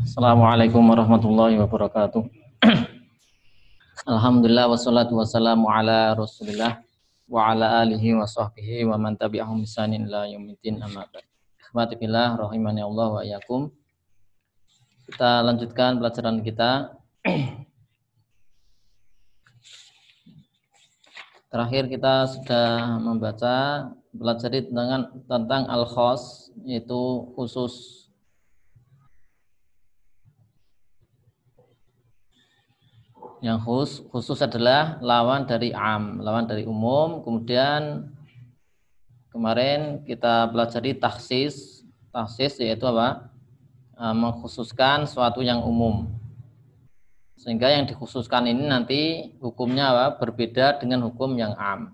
Assalamualaikum warahmatullahi wabarakatuh. Alhamdulillah wassalatu wassalamu ala Rasulillah wa ala alihi wa sahbihi wa man tabi'ahum bisanin ila yaumiddin amma ba'd. Ikhwati fillah rahimani Allah wa iyyakum. Kita lanjutkan pelajaran kita. Terakhir kita sudah membaca pelajari tentang al-khas, yaitu khusus. Yang khusus adalah lawan dari am, lawan dari umum. Kemudian kemarin kita pelajari takhsis. Takhsis yaitu apa? Mengkhususkan suatu yang umum. Sehingga yang dikhususkan ini nanti hukumnya apa? Berbeda dengan hukum yang am.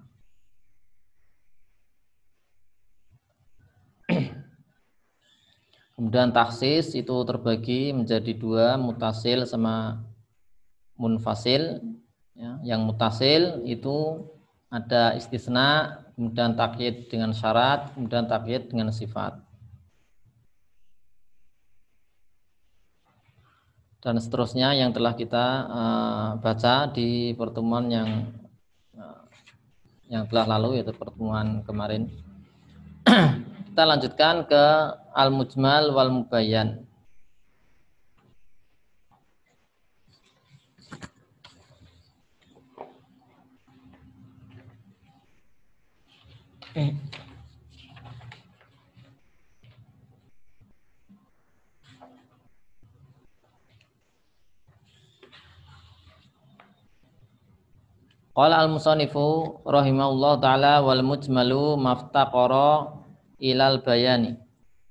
Kemudian takhsis itu terbagi menjadi dua, mutasil sama munfasil. Ya, yang mutasil itu ada istisna, kemudian takyid dengan syarat, kemudian takyid dengan sifat. Dan seterusnya yang telah kita baca di pertemuan yang telah lalu, yaitu pertemuan kemarin. Kita lanjutkan ke al-mujmal wal mubayyan. Qala al-musannifu rahimahullah ta'ala wal mujmalu maftaqara ilal bayani.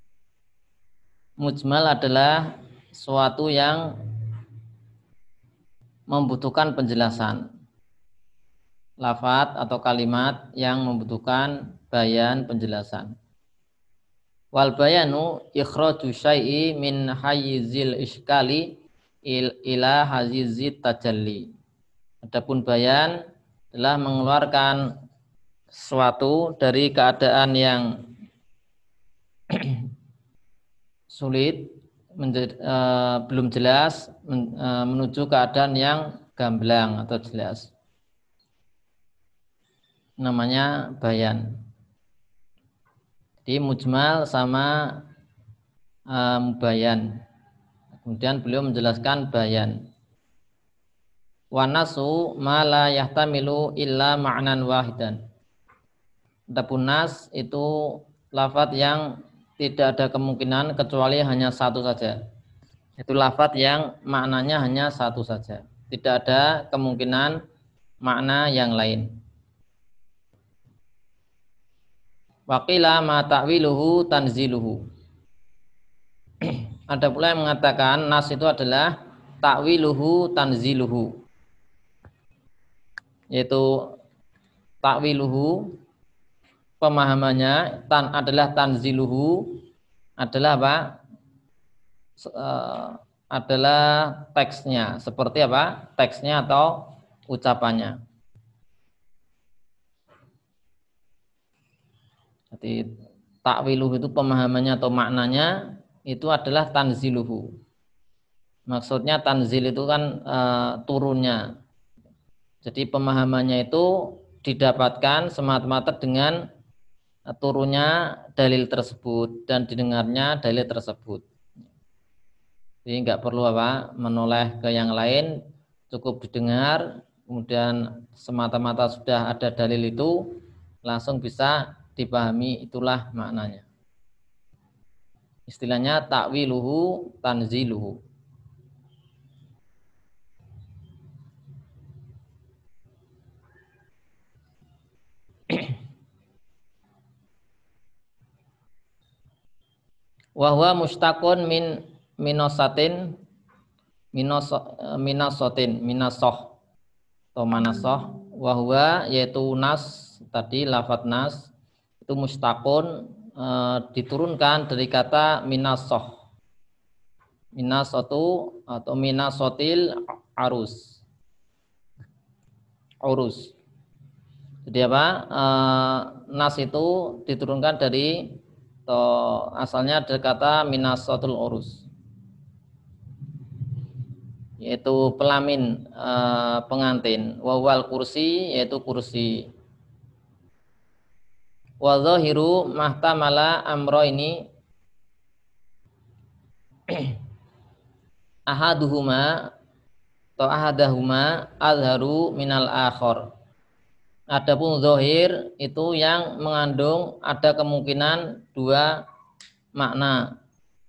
Mujmal adalah suatu yang membutuhkan penjelasan. Lafaz atau kalimat yang membutuhkan bayan, penjelasan. Wal bayanu ikhraju syai'i min hayyizil iskali ila hazizit tajalli. Adapun bayan adalah mengeluarkan sesuatu dari keadaan yang sulit, belum jelas, menuju keadaan yang gamblang atau jelas. Namanya bayan. Jadi mujmal sama mubayan. Kemudian beliau menjelaskan bayan. Wa nasu ma la yahtamilu illa ma'nan wahidan. Adapun nas itu lafaz yang tidak ada kemungkinan kecuali hanya satu saja. Itu lafaz yang maknanya hanya satu saja. Tidak ada kemungkinan makna yang lain. Waqila ma ta'wiluhu tanziluhu. Ada pula yang mengatakan nas itu adalah ta'wiluhu tanziluhu. Yaitu ta'wiluhu pemahamannya adalah tanziluhu adalah apa? Adalah teksnya. Seperti apa? Teksnya atau ucapannya. Jadi ta'wiluhu itu pemahamannya atau maknanya itu adalah tanziluhu. Maksudnya tanzil itu kan turunnya. Jadi pemahamannya itu didapatkan semata-mata dengan turunnya dalil tersebut dan didengarnya dalil tersebut. Jadi nggak perlu apa menoleh ke yang lain, cukup didengar, kemudian semata-mata sudah ada dalil itu langsung bisa dipahami, itulah maknanya. Istilahnya ta'wiluhu tanziluhu. Wa huwa mustaqun min minasatin minasoh atau manasoh. Wa huwa yaitu nas, tadi lafadz nas itu mustaqun diturunkan dari kata minasoh. Minasotu atau minasotil arus. Urus. Jadi apa? Nas itu diturunkan dari asalnya dari kata minasatul urus. yaitu pelamin pengantin, wawal kursi yaitu kursi. Wa dhahiru mahtamala amro ini ahaduhuma atau ahadahuma azharu minal akhor. Adapun zahir itu yang mengandung ada kemungkinan dua makna.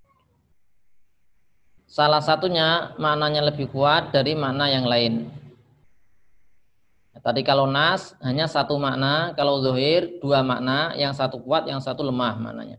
Salah satunya maknanya lebih kuat dari makna yang lain. Tadi kalau nas hanya satu makna, kalau zahir dua makna, yang satu kuat, yang satu lemah maknanya.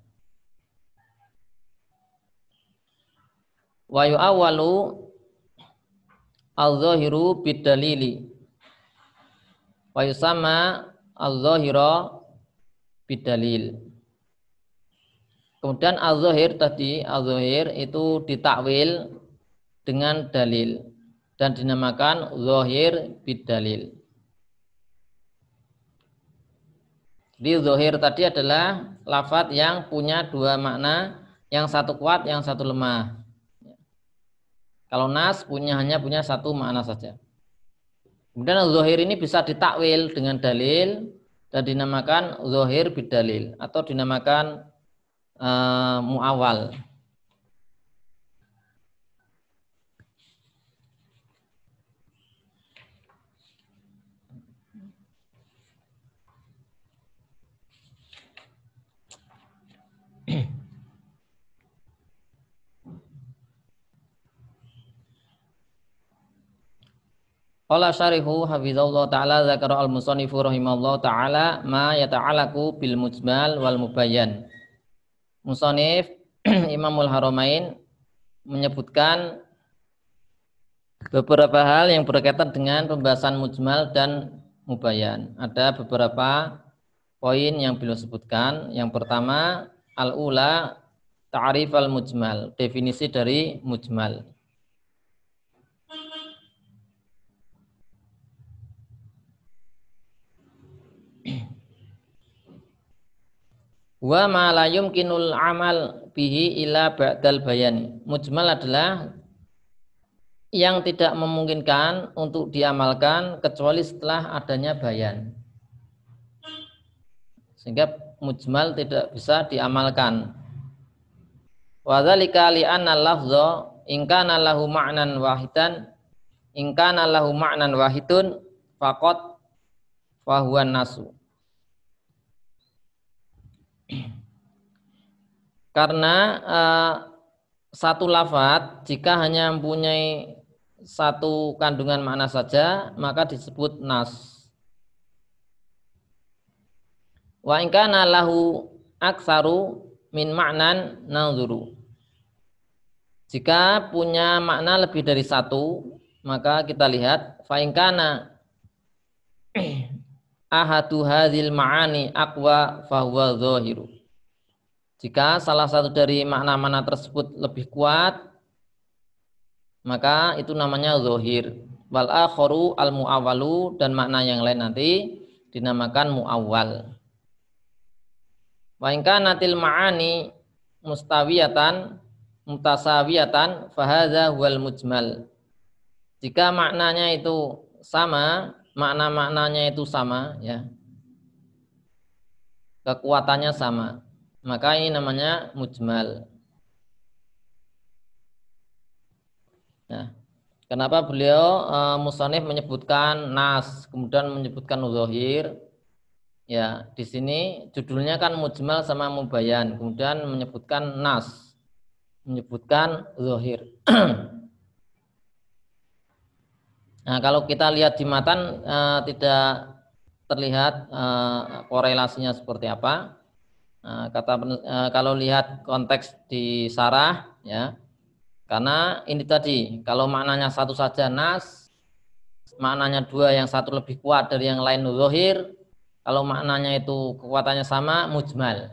Wa yu'awwalu al-zahiru bidalili. Wa yusamma al-zahira bidalil. Kemudian al-zahir tadi, al-zahir itu ditakwil dengan dalil dan dinamakan zahir bidalil. Jadi zahir tadi adalah lafadz yang punya dua makna, yang satu kuat, yang satu lemah. Kalau nas hanya punya satu makna saja. Kemudian zahir ini bisa ditakwil dengan dalil dan dinamakan zahir bidalil atau dinamakan muawwal. Qala syarihu hafizallahu taala zakara al-musannifu rahimallahu taala ma yata'alaku bil mujmal wal mubayyan. Musannif Imamul Haramain menyebutkan beberapa hal yang berkaitan dengan pembahasan mujmal dan mubayyan. Ada beberapa poin yang beliau sebutkan. Yang pertama, al-ula ta'rif al-mujmal, definisi dari mujmal. Wa ma la yumkinul amal bihi ila ba'dal bayan. Mujmal adalah yang tidak memungkinkan untuk diamalkan kecuali setelah adanya bayan. Sehingga mujmal tidak bisa diamalkan. Wa dzalika li anna lafdha in kana lahu ma'nan wahidan in kana lahu ma'nan wahidun faqat fa huwa nasu. Karena satu lafadz jika hanya mempunyai satu kandungan makna saja maka disebut nas. Wa in kana lahu aktsaru min ma'nan nanzuru. Jika punya makna lebih dari satu maka kita lihat fa in kana ahadu hadzal ma'ani aqwa fa huwa zahiru. Jika salah satu dari makna-makna tersebut lebih kuat, maka itu namanya zahir. Wal akharu al muawwalu, dan makna yang lain nanti dinamakan muawwal. Wa in kanatil ma'ani mustawiyatan mutasawiyatan fa hadza huwal mujmal. Jika maknanya itu sama, makna-maknanya itu sama ya. Kekuatannya sama, maka ini namanya mujmal. Nah, kenapa beliau musannif menyebutkan nas, kemudian menyebutkan zahir? Ya, di sini judulnya kan mujmal sama mubayyan, kemudian menyebutkan nas, menyebutkan zahir. Nah, kalau kita lihat di matan tidak terlihat korelasinya seperti apa. Kalau lihat konteks di sarah ya, karena ini tadi kalau maknanya satu saja nas, maknanya dua yang satu lebih kuat dari yang lain zahir, kalau maknanya itu kekuatannya sama mujmal.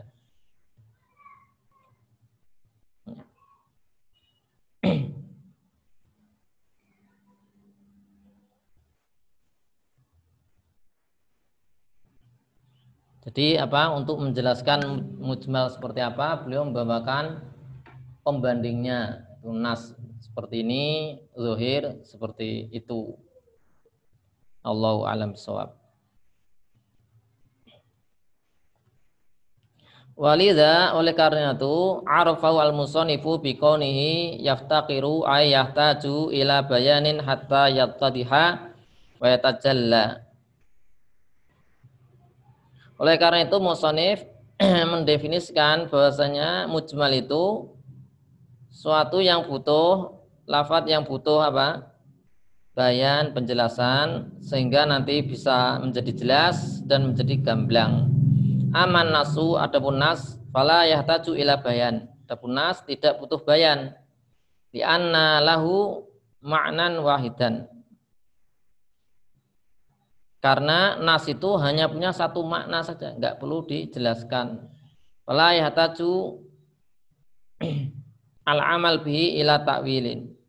Jadi untuk menjelaskan mujmal seperti apa, beliau membawakan pembandingnya, itu nas. seperti ini, zuhir seperti itu. Allahu a'lam bishawab. Walidha, oleh karena itu arafahu al-musanifu biqaunihi yaftaqiru ay yahtaju ila bayanin hatta yattadiha wa yatajalla. Oleh karena itu musonif mendefinisikan bahwasanya mujmal itu suatu yang butuh lafadz yang butuh apa? Bayan, penjelasan sehingga nanti bisa menjadi jelas dan menjadi gamblang. Aman nasu, adapun nas fala yahtaju ila bayan. Adapun nas tidak butuh bayan. Di anna lahu ma'nan wahidan. Karena nas itu hanya punya satu makna saja, enggak perlu dijelaskan. Fala yahtaju al-amal bihi ila ta'wilin.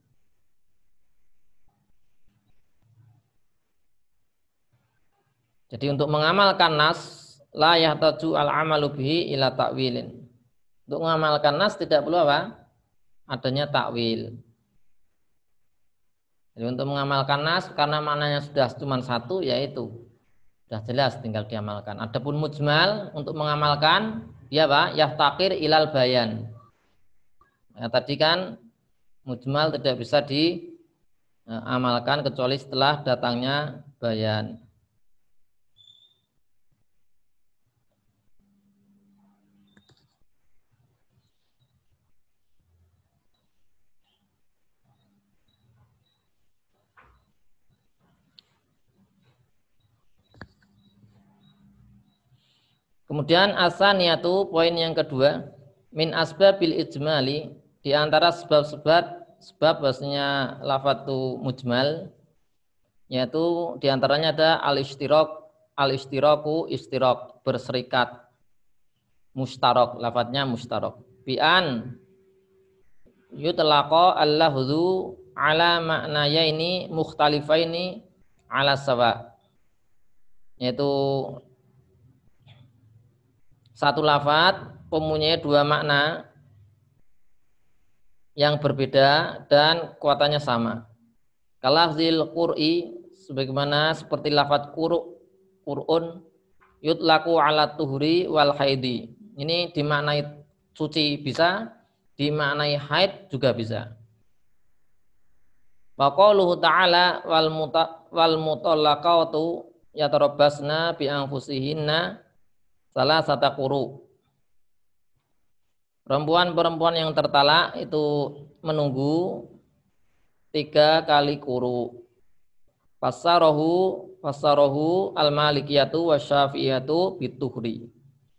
Jadi untuk mengamalkan nas la yahtaju al-amalu bihi ila ta'wilin. Untuk mengamalkan nas tidak perlu apa? Adanya takwil. Jadi untuk mengamalkan nas karena maknanya sudah cuma satu, yaitu sudah jelas tinggal diamalkan. Adapun mujmal untuk mengamalkan dia apa? Yaftaqir ilal bayan. Ya, tadi kan mujmal tidak bisa diamalkan kecuali setelah datangnya bayan. Kemudian asaniyatu, poin yang kedua, min asbabil ijmali, di antara sebab bahasanya lafatu mujmal, yaitu di antaranya ada al-istiraku istirok, berserikat, mustarok, lafadznya mustarok. Bi'an yutlaqa allahudhu ala maknaya ini mukhtalifaini ala sawa, yaitu satu lafadz mempunyai dua makna yang berbeda dan kuatannya sama. Kalafzil qur'i, sebagaimana seperti lafadz qur'un, yutlaku ala tuhri wal haidi. Ini dimaknai suci bisa, dimaknai haid juga bisa. Wa qauluhu ta'ala wal mutallaqatu yatarabbasna bi anfusihinna salah satu quru. Perempuan-perempuan yang tertalak itu menunggu 3 kali quru. Fassarahu al-malikiyatu wasyafi'iyatu bituhri.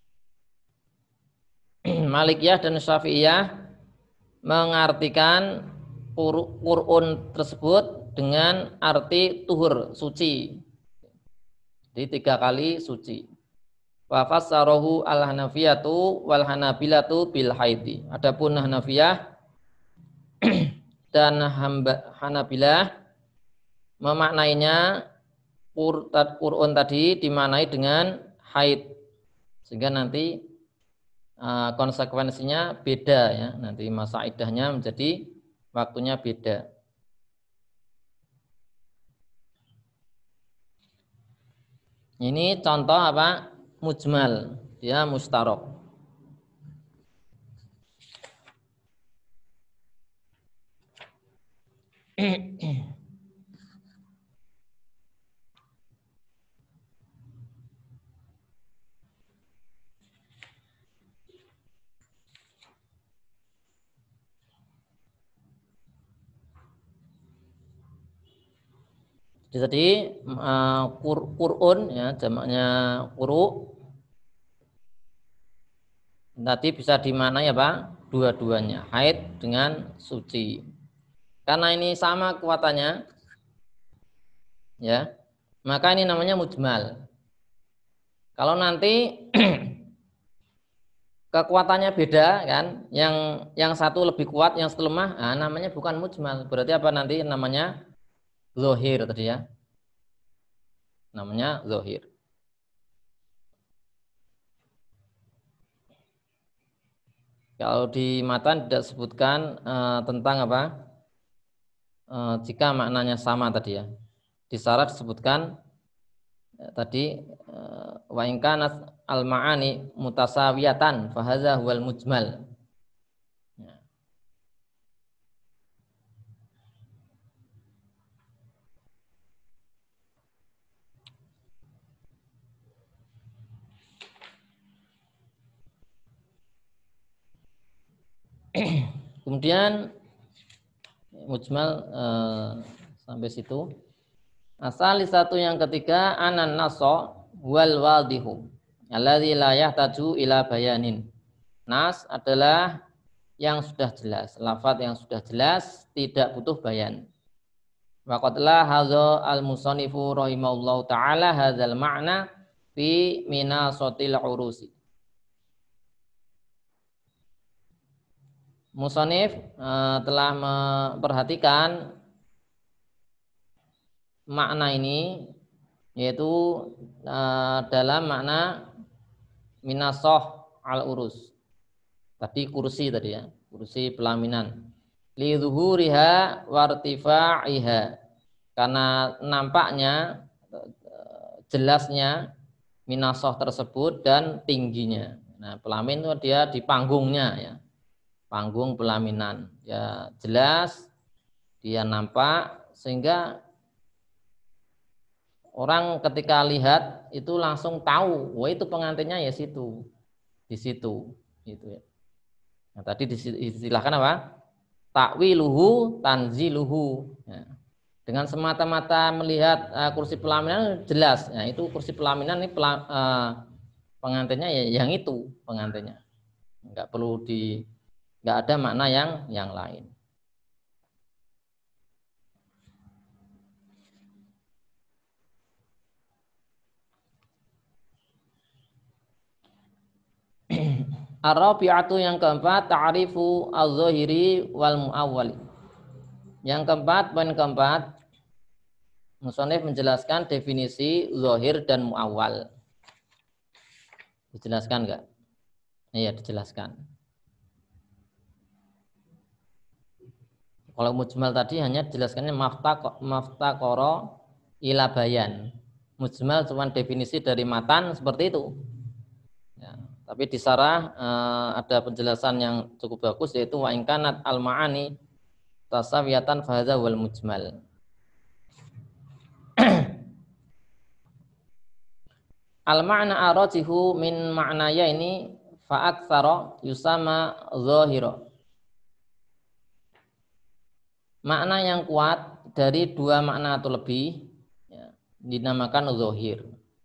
Malikiyah dan Syafi'iyah mengartikan qur'un tersebut dengan arti tuhur, suci. Jadi 3 kali suci. Wa fassarahu al-hanafiyatu wal hanabilatu bil haidi. Adapun Hanafiyah dan Hanabilah memaknainya Qur'an tadi dimaknai dengan haid, sehingga nanti konsekuensinya beda ya, nanti masa iddahnya menjadi waktunya beda. Ini contoh apa? Mujmal, dia mustarok. Jadi Qur'un ya, jamaknya quru, nanti bisa dimaknai apa? Dua-duanya, haid dengan suci. Karena ini sama kuatannya, ya, maka ini namanya mujmal. Kalau nanti kekuatannya beda kan, yang satu lebih kuat, yang satu lemah, namanya bukan mujmal. Berarti apa nanti namanya? Zohir tadi ya, namanya zohir. Kalau di matan tidak sebutkan tentang apa? jika maknanya sama tadi ya. Di syarat disebutkan tadi wa in kanat al ma'ani mutasawiyatan fa hadza huwal mujmal. Ya. Kemudian mujmal sampai situ. Asal satu yang ketiga anan naso wal wadihu alladzi la yahtaju ila bayanin. Nas adalah yang sudah jelas, lafadz yang sudah jelas tidak butuh bayan. Waqatlah hadza al-musannifu rahimahullahu taala hadzal ma'na fi minasatil urusi. Musannif telah memperhatikan makna ini, yaitu dalam makna minasoh al-urus. Tadi kursi tadi ya, kursi pelaminan. Li zuhuriha wartifa'iha. Karena nampaknya, jelasnya minasoh tersebut dan tingginya. Nah, pelamin itu dia di panggungnya ya. Panggung pelaminan. Ya jelas, dia nampak sehingga orang ketika lihat itu langsung tahu, wah itu pengantinnya ya situ, di situ, gitu ya. Nah, tadi diistilahkan apa? Takwiluhu, tanziluhu. Ya. Dengan semata-mata melihat kursi pelaminan jelas, ya itu kursi pelaminan ini pengantinnya ya yang itu pengantinnya, nggak ada makna yang lain. Ar-rabi'atu yang keempat ta'rifu az-zahiri wal mu'awwali. Yang keempat, poin keempat, musannif menjelaskan definisi zahir dan mu'awwal. Dijelaskan enggak? Iya, dijelaskan. Kalau mujmal tadi hanya dijelaskannya maftaqara ila bayan. Mujmal cuma definisi dari matan seperti itu. Ya. Tapi di sarah ada penjelasan yang cukup bagus, yaitu wa in kanat al ma'ani tasawiyatan fa hadza wal mujmal. Al ma'na arajihu min ma'naya ini fa aktsara yusama zahira. Makna yang kuat dari dua makna atau lebih ya, dinamakan zahir.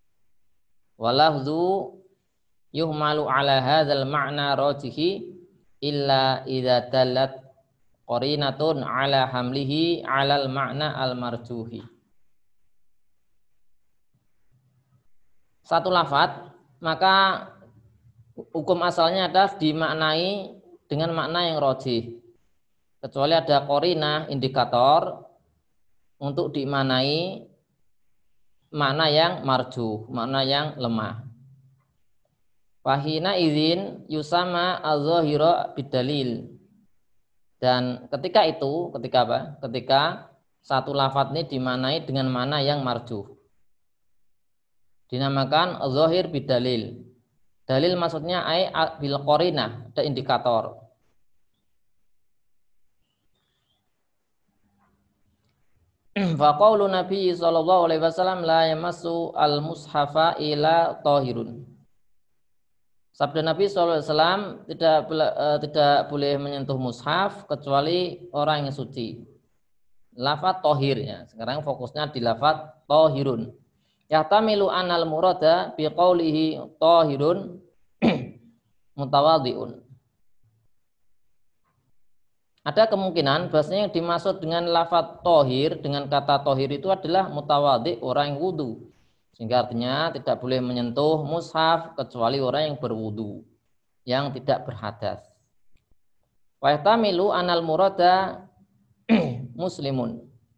Walahzu yuhmalu ala hadzal ma'na rajihi illa idza dalat qarinatun ala hamlihi alal ma'na al marjuhi. Satu lafadz maka hukum asalnya adalah dimaknai dengan makna yang rajih, kecuali ada qarinah indikator untuk dimaknai makna yang marjuh, makna yang lemah. Fahina izin yusama az-zahira bidalil. Dan ketika itu, ketika apa? Ketika satu lafadz ini dimaknai dengan makna yang marjuh, dinamakan az-zahir bidalil. Dalil maksudnya ai bil qarinah, ada indikator. Fa qaulu Nabi sallallahu alaihi wasallam la yamassu al-mushafa ila tahirun. Sabda Nabi SAW tidak boleh menyentuh mushaf kecuali orang yang suci. Lafaz tohir ya. Sekarang fokusnya di lafaz tohirun. Yahtamilu anal murada biqaulihi tohirun mutawadhi'un. Ada kemungkinan bahasanya yang dimaksud dengan lafaz tohir, dengan kata tohir itu adalah mutawadhi', orang yang wudu. Sehingga artinya tidak boleh menyentuh mushaf kecuali orang yang berwudu, yang tidak berhadas. Wa yahtamilu anal murada muslimun.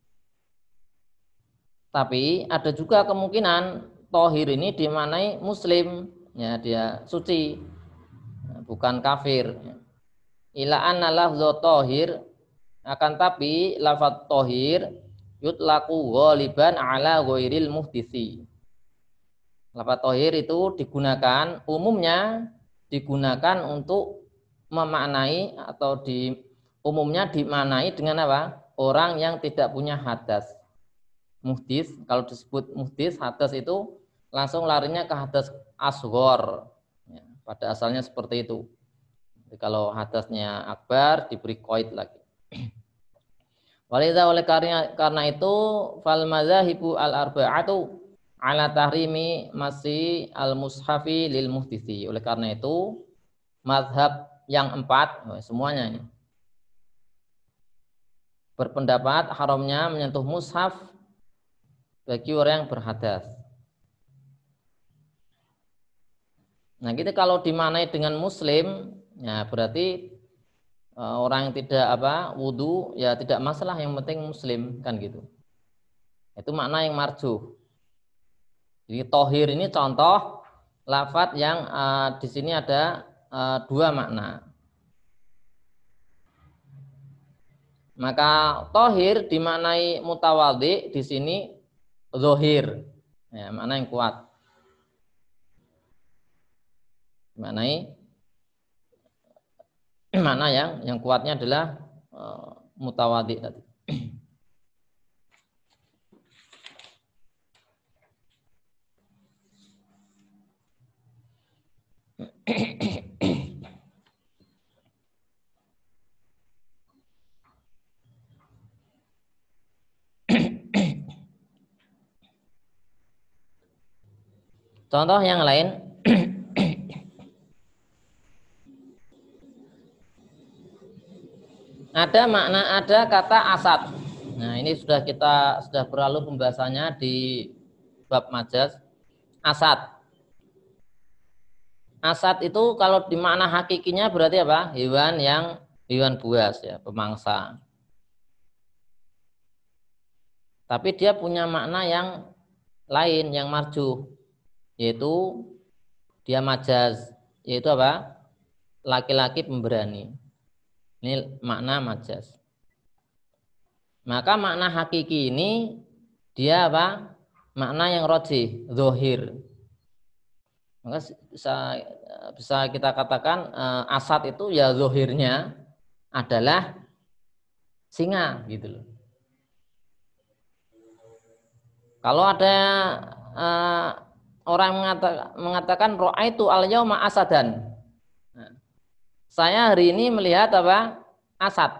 Tapi ada juga kemungkinan tohir ini dimaknai muslim, ya dia suci, bukan kafir. Ila anna lafdhu tohir, Akan tapi lafadz tohir yutlaku ghaliban ala ghairil muhdisi. Lafadz tohir itu umumnya digunakan untuk memaknai atau umumnya dimaknai dengan apa? Orang yang tidak punya hadas. Muhdis, kalau disebut muhdis, hadas itu langsung larinya ke hadas asghor. Ya, pada asalnya seperti itu. Jadi kalau hadasnya akbar diberi qaid lagi. Walidha oleh karena itu fal madzahibu al arba'atu ala tahrimi masih al mushafi lil muhdisi. Oleh karena itu mazhab yang 4 semuanya ini berpendapat haramnya menyentuh mushaf bagi orang yang berhadas. Nah, kita kalau dimaknai dengan muslim, ya berarti orang yang tidak wudu, ya tidak masalah, yang penting muslim, kan gitu. Itu makna yang marjuh. Jadi tohir ini contoh lafadz yang di sini ada 2 makna. Maka tohir dimaknai mutawadhi di sini zohir, ya, makna yang kuat. Maknai makna yang kuatnya adalah mutawadhi tadi. Contoh yang lain, ada kata asad. Nah, ini sudah berlalu pembahasannya di bab majaz. Asad. Asad itu kalau di makna hakikinya berarti apa? Hewan buas, ya, pemangsa. Tapi dia punya makna yang lain, yang marjuh, yaitu dia majaz, yaitu apa? Laki-laki pemberani. Ini makna majaz. Maka makna hakiki ini dia apa? Makna yang rajih, zohir. Maka bisa kita katakan asad itu ya zohirnya adalah singa, gitu loh. Kalau ada orang mengatakan ra'aitu al-yauma asadan. Nah, saya hari ini melihat apa? Asad.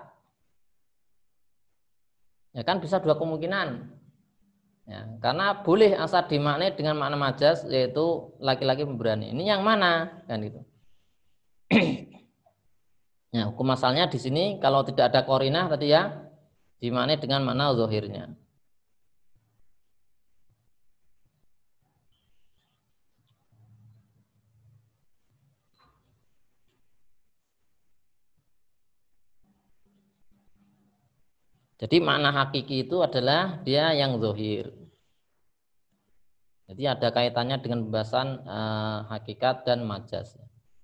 Ya kan bisa 2 kemungkinan. Ya, karena boleh asad dimaknai dengan makna majaz, yaitu laki-laki pemberani. Ini yang mana? Kan gitu. Nah, hukum asalnya di sini kalau tidak ada qarinah tadi ya dimaknai dengan makna zahirnya. Jadi makna hakiki itu adalah dia yang zahir. Jadi ada kaitannya dengan pembahasan hakikat dan majaz.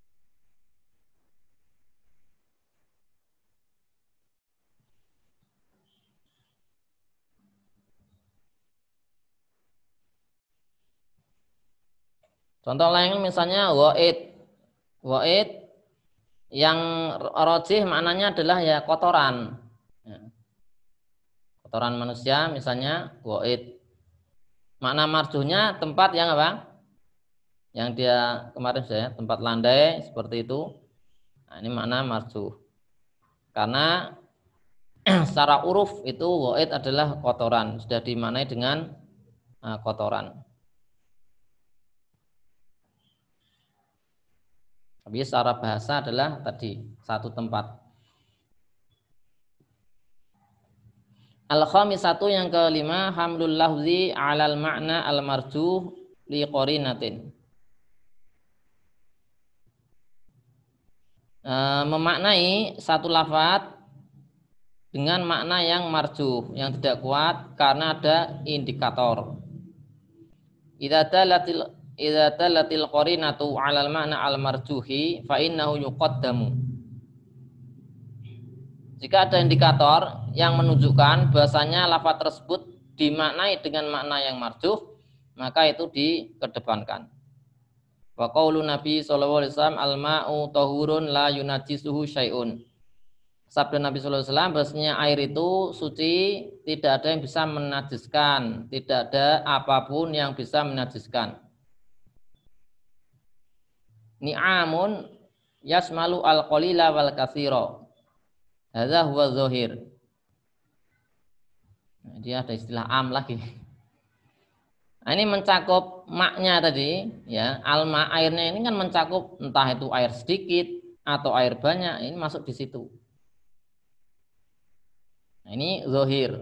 Contoh lain misalnya wa'id. Wa'id yang rajih maknanya adalah ya kotoran. Ya. Kotoran manusia misalnya wa'id. Makna marjuhnya tempat yang apa? Yang dia kemarin saya tempat landai seperti itu. Nah, ini makna marjuh. Karena secara uruf itu wa'id adalah kotoran, sudah dimaknai dengan kotoran. Tapi secara bahasa adalah tadi satu tempat. Al-khamisatu yang kelima hamlul lafzi 'alal ma'na al-marjuh li qarinatin. Memaknai satu lafaz dengan makna yang marjuh, yang tidak kuat karena ada indikator. Idza dalatil qarinatu 'alal ma'na al-marjuhi fa innahu yuqaddamu. Jika ada indikator yang menunjukkan bahasanya lafaz tersebut dimaknai dengan makna yang marjuh, maka itu dikedepankan. Wa qaulu Nabi sallallahu alaihi wasallam al-ma'u tahurun la yunajjisuhu syai'un. Sabda Nabi sallallahu alaihi wasallam bahasanya air itu suci, tidak ada yang bisa menajiskan, tidak ada apapun yang bisa menajiskan. Ni'amun yasmalu al-qalila wal katsira. Hadza huwa zahir. Nah, dia ada istilah am lagi. Nah, ini mencakup maknya tadi, ya. Alma airnya ini kan mencakup entah itu air sedikit atau air banyak, ini masuk di situ. Nah, ini zahir.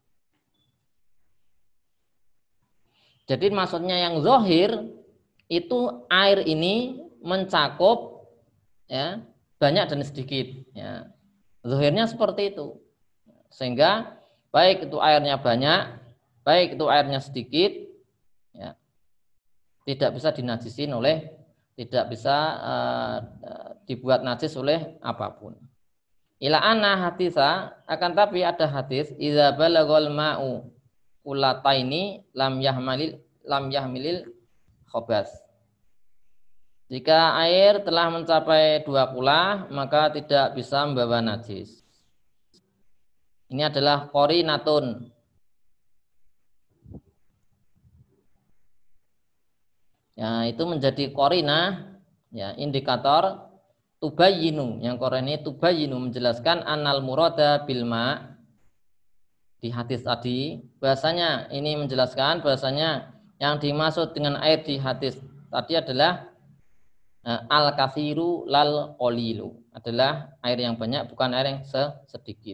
Jadi maksudnya yang zahir itu air ini mencakup ya banyak dan sedikit, ya. Zahirnya seperti itu. Sehingga baik itu airnya banyak, baik itu airnya sedikit, ya, tidak bisa dinajisin tidak bisa dibuat najis oleh apapun. Ila anna haditha, akan tapi ada hadis idza balaghal ma'u ulataini lam yahmilil khabas. Jika air telah mencapai 2 kulah, maka tidak bisa membawa najis. Ini adalah qarinatun. Ya, itu menjadi qarinah, ya, indikator tubayyinu. Yang qarinah ini tubayyinu menjelaskan annal murada bil ma' di hadis tadi, bahasanya ini menjelaskan bahasanya yang dimaksud dengan air di hadis tadi adalah al-katsiru lal qalilu, adalah air yang banyak bukan air yang sedikit.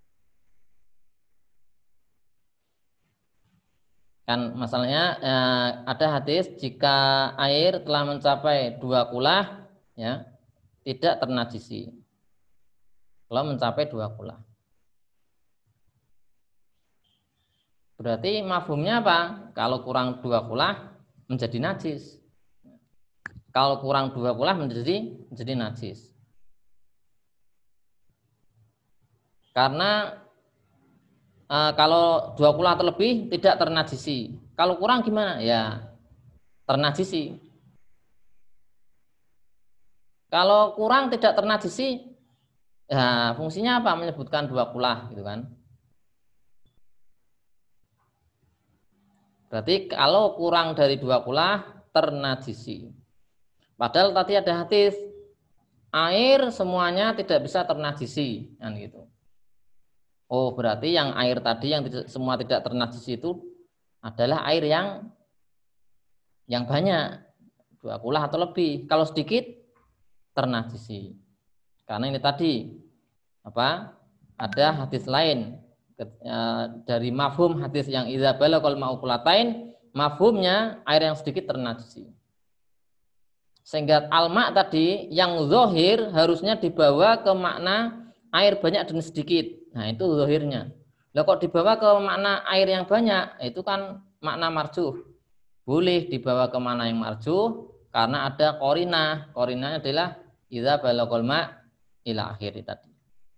Kan masalahnya ada hadis jika air telah mencapai 2 kulah, ya, tidak ternajisi. Kalau mencapai 2 kulah. Berarti mafhumnya apa? Kalau kurang 2 kulah menjadi najis. Kalau kurang 2 kulah menjadi najis. Karena kalau 2 kulah atau lebih tidak ternajisi. Kalau kurang gimana? Ya ternajisi. Kalau kurang tidak ternajisi, ya fungsinya apa? Menyebutkan 2 kulah gitu kan. Berarti kalau kurang dari 2 kulah ternajisi. Padahal tadi ada hadis air semuanya tidak bisa ternajisi, kan gitu. Oh, berarti yang air tadi yang semua tidak ternajisi itu adalah air yang banyak, 2 kulah atau lebih. Kalau sedikit ternajisi. Karena ini tadi apa? Ada hadis lain dari mafhum hadis yang idza balaghal ma'u qulatain, mafhumnya air yang sedikit ternajisi. Sehingga al-ma' tadi yang zahir harusnya dibawa ke makna air banyak dan sedikit. Nah, itu zahirnya. Lah kok dibawa ke makna air yang banyak, itu kan makna marjuh. Boleh dibawa ke makna yang marjuh karena ada qarinah. Qarinahnya adalah idza balaghal ma' ila akhir tadi.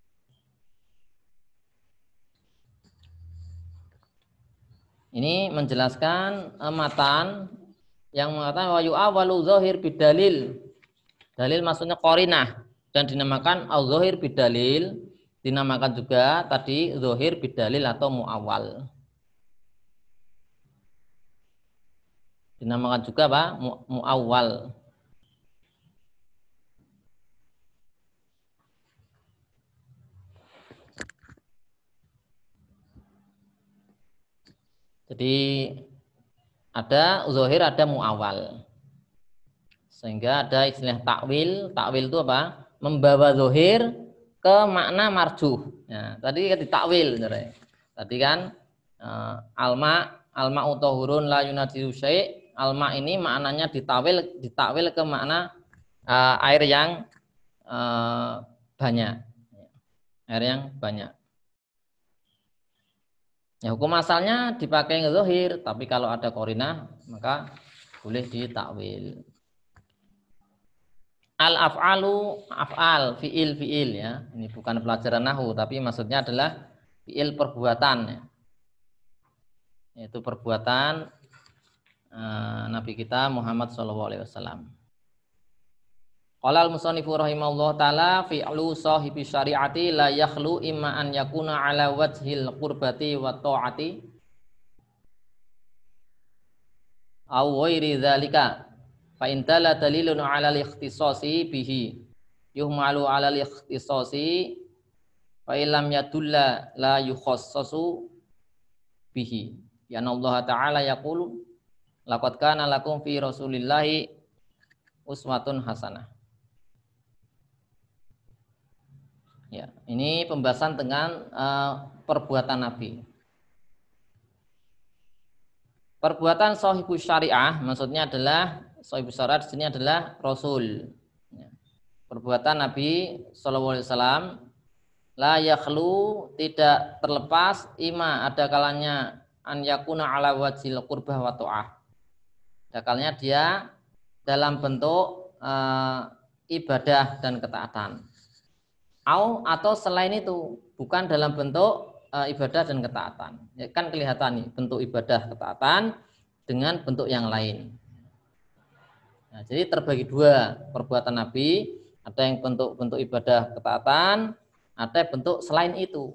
Ini menjelaskan matan yang mengatakan wa yu'awalu zahir bidalil. Dalil maksudnya qarinah dan dinamakan al-zahir bidalil, dinamakan juga tadi zahir bidalil atau muawwal. Dinamakan juga apa? Muawwal. Jadi ada zahir, ada muawwal. Sehingga ada istilah takwil. Takwil itu apa? Membawa zahir ke makna marjuh. Nah, tadi kan ditakwil, tadi kan alma utahurun la yunadiru syai'. Alma ini maknanya ditakwil ke makna air yang banyak. Air yang banyak. Ya, hukum asalnya dipakai zahir, tapi kalau ada qarinah maka boleh ditakwil. Al af'alu af'al, fiil ya. Ini bukan pelajaran nahwu tapi maksudnya adalah fiil perbuatan ya. Yaitu perbuatan Nabi kita Muhammad sallallahu alaihi wasallam. Qala al-musannifu rahimahullah taala fi'lu sahibi syariati la yakhlu imma an yakuna ala wajhil qurbati wa ta'ati aw ghairi dzalika fa in tala dalilun 'ala al-ikhtisasi bihi yuhmalu 'ala al-ikhtisasi fa illam yadulla la yukhassasu bihi ya Allah ta'ala yaqulu laqad kana lakum fi rasulillahi uswatun hasanah. Ya, ini pembahasan dengan perbuatan Nabi. Perbuatan sahibus syariah maksudnya adalah sahibus syariah di sini adalah Rasul. Ya. Perbuatan Nabi sallallahu alaihi wasallam la yakhlu tidak terlepas ima ada kalanya an yakuna ala wajhil qurbah wa ta'ah. Ada kalanya dia dalam bentuk ibadah dan ketaatan. Atau selain itu bukan dalam bentuk ibadah dan ketaatan. Ya, kan kelihatan nih bentuk ibadah ketaatan dengan bentuk yang lain. Nah, jadi terbagi dua perbuatan Nabi, ada yang bentuk ibadah ketaatan, ada bentuk selain itu.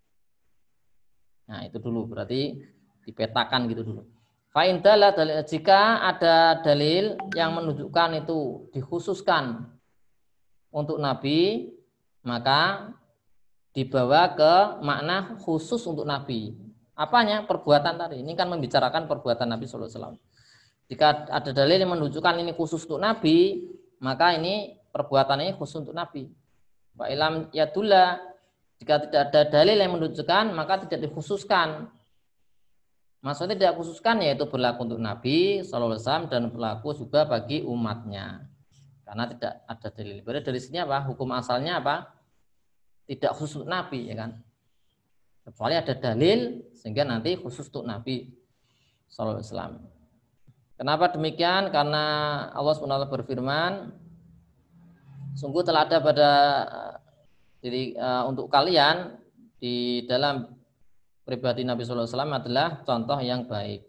Nah, itu dulu berarti dipetakan gitu dulu. Fa'indala jika ada dalil yang menunjukkan itu dikhususkan untuk Nabi, maka dibawa ke makna khusus untuk Nabi. Apanya? Perbuatan tadi. Ini kan membicarakan perbuatan Nabi sallallahu alaihi wasallam. Jika ada dalil yang menunjukkan ini khusus untuk Nabi, maka ini perbuatan ini khusus untuk Nabi. Wa ilam yadulla, jika tidak ada dalil yang menunjukkan, maka tidak dikhususkan. Maksudnya tidak khususkan yaitu berlaku untuk Nabi sallallahu alaihi wasallam dan berlaku juga bagi umatnya. Karena tidak ada dalil. Berarti dari sini apa? Hukum asalnya apa? Tidak khusus untuk Nabi, ya kan? Kecuali ada dalil sehingga nanti khusus untuk Nabi sallallahu alaihi wasallam. Kenapa demikian? Karena Allah SWT berfirman, sungguh telah ada pada diri untuk kalian di dalam pribadi Nabi sallallahu alaihi wasallam adalah contoh yang baik.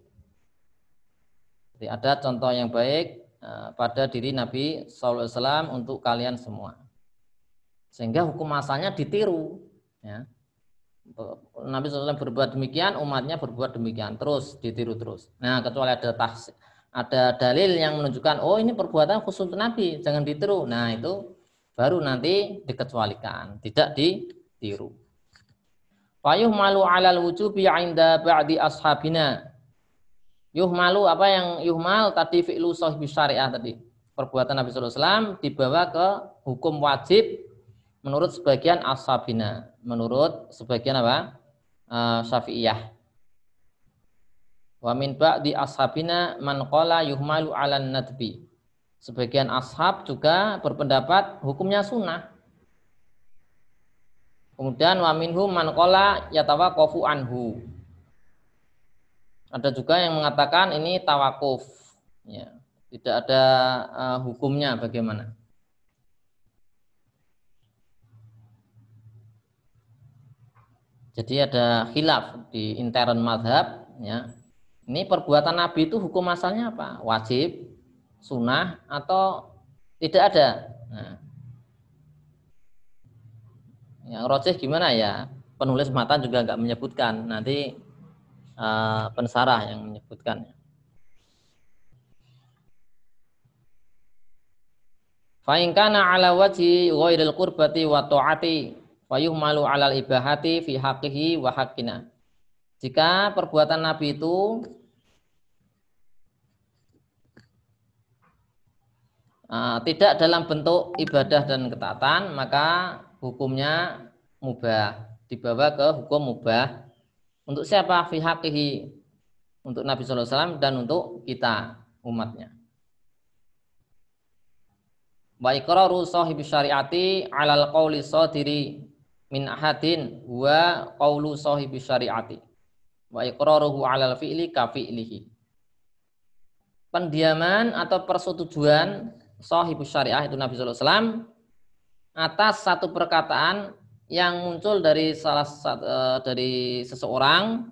Jadi ada contoh yang baik pada diri Nabi sallallahu alaihi wasallam untuk kalian semua. Sehingga hukum asalnya ditiru. Ya. Nabi SAW berbuat demikian, umatnya berbuat demikian, terus ditiru terus. Nah, kecuali ada dalil yang menunjukkan, oh ini perbuatan khusus untuk Nabi, jangan ditiru. Nah, itu baru nanti dikecualikan, tidak ditiru. Fayuh malu alal wujubi inda ba'di ashabina. Yuhmalu, apa yang yuhmal tadi fi'lu sahibi syariah tadi. Perbuatan Nabi SAW dibawa ke hukum wajib menurut sebagian ashabina, menurut sebagian apa? Syafi'iyah. Wa min ba'di ashabina man qala yuhmalu 'alan nadbi. Sebagian ashab juga berpendapat hukumnya sunnah. Kemudian wa minhum man qala yatawaqqafu anhu. Ada juga yang mengatakan ini tawakuf, ya, tidak ada hukumnya bagaimana. Jadi ada khilaf di intern mazhab, ya. Ini perbuatan Nabi itu hukum asalnya apa? Wajib, sunnah, atau tidak ada? Nah, yang rojih gimana ya? Penulis matan juga nggak menyebutkan. Nanti pensarah yang menyebutkan. Fa in kana ala wajhi ghairil qurbati wa ta'ati wa yuhmalu 'alal ibahati fi haqqihi wa haqqina. Jika perbuatan Nabi itu tidak dalam bentuk ibadah dan ketaatan, maka hukumnya mubah, dibawa ke hukum mubah. Untuk siapa? Fi haqqihi, untuk Nabi sallallahu alaihi wasallam dan untuk kita umatnya. Wa iqraru sahibi syariati 'alal qauli sadiri min ahadin wa qaulu sahibi syariati wa iqraruhu 'alal fi'li ka fi'lihi. Pendiaman atau persetujuan sahibus syariah itu Nabi sallallahu alaihi wasallam atas satu perkataan yang muncul dari dari seseorang,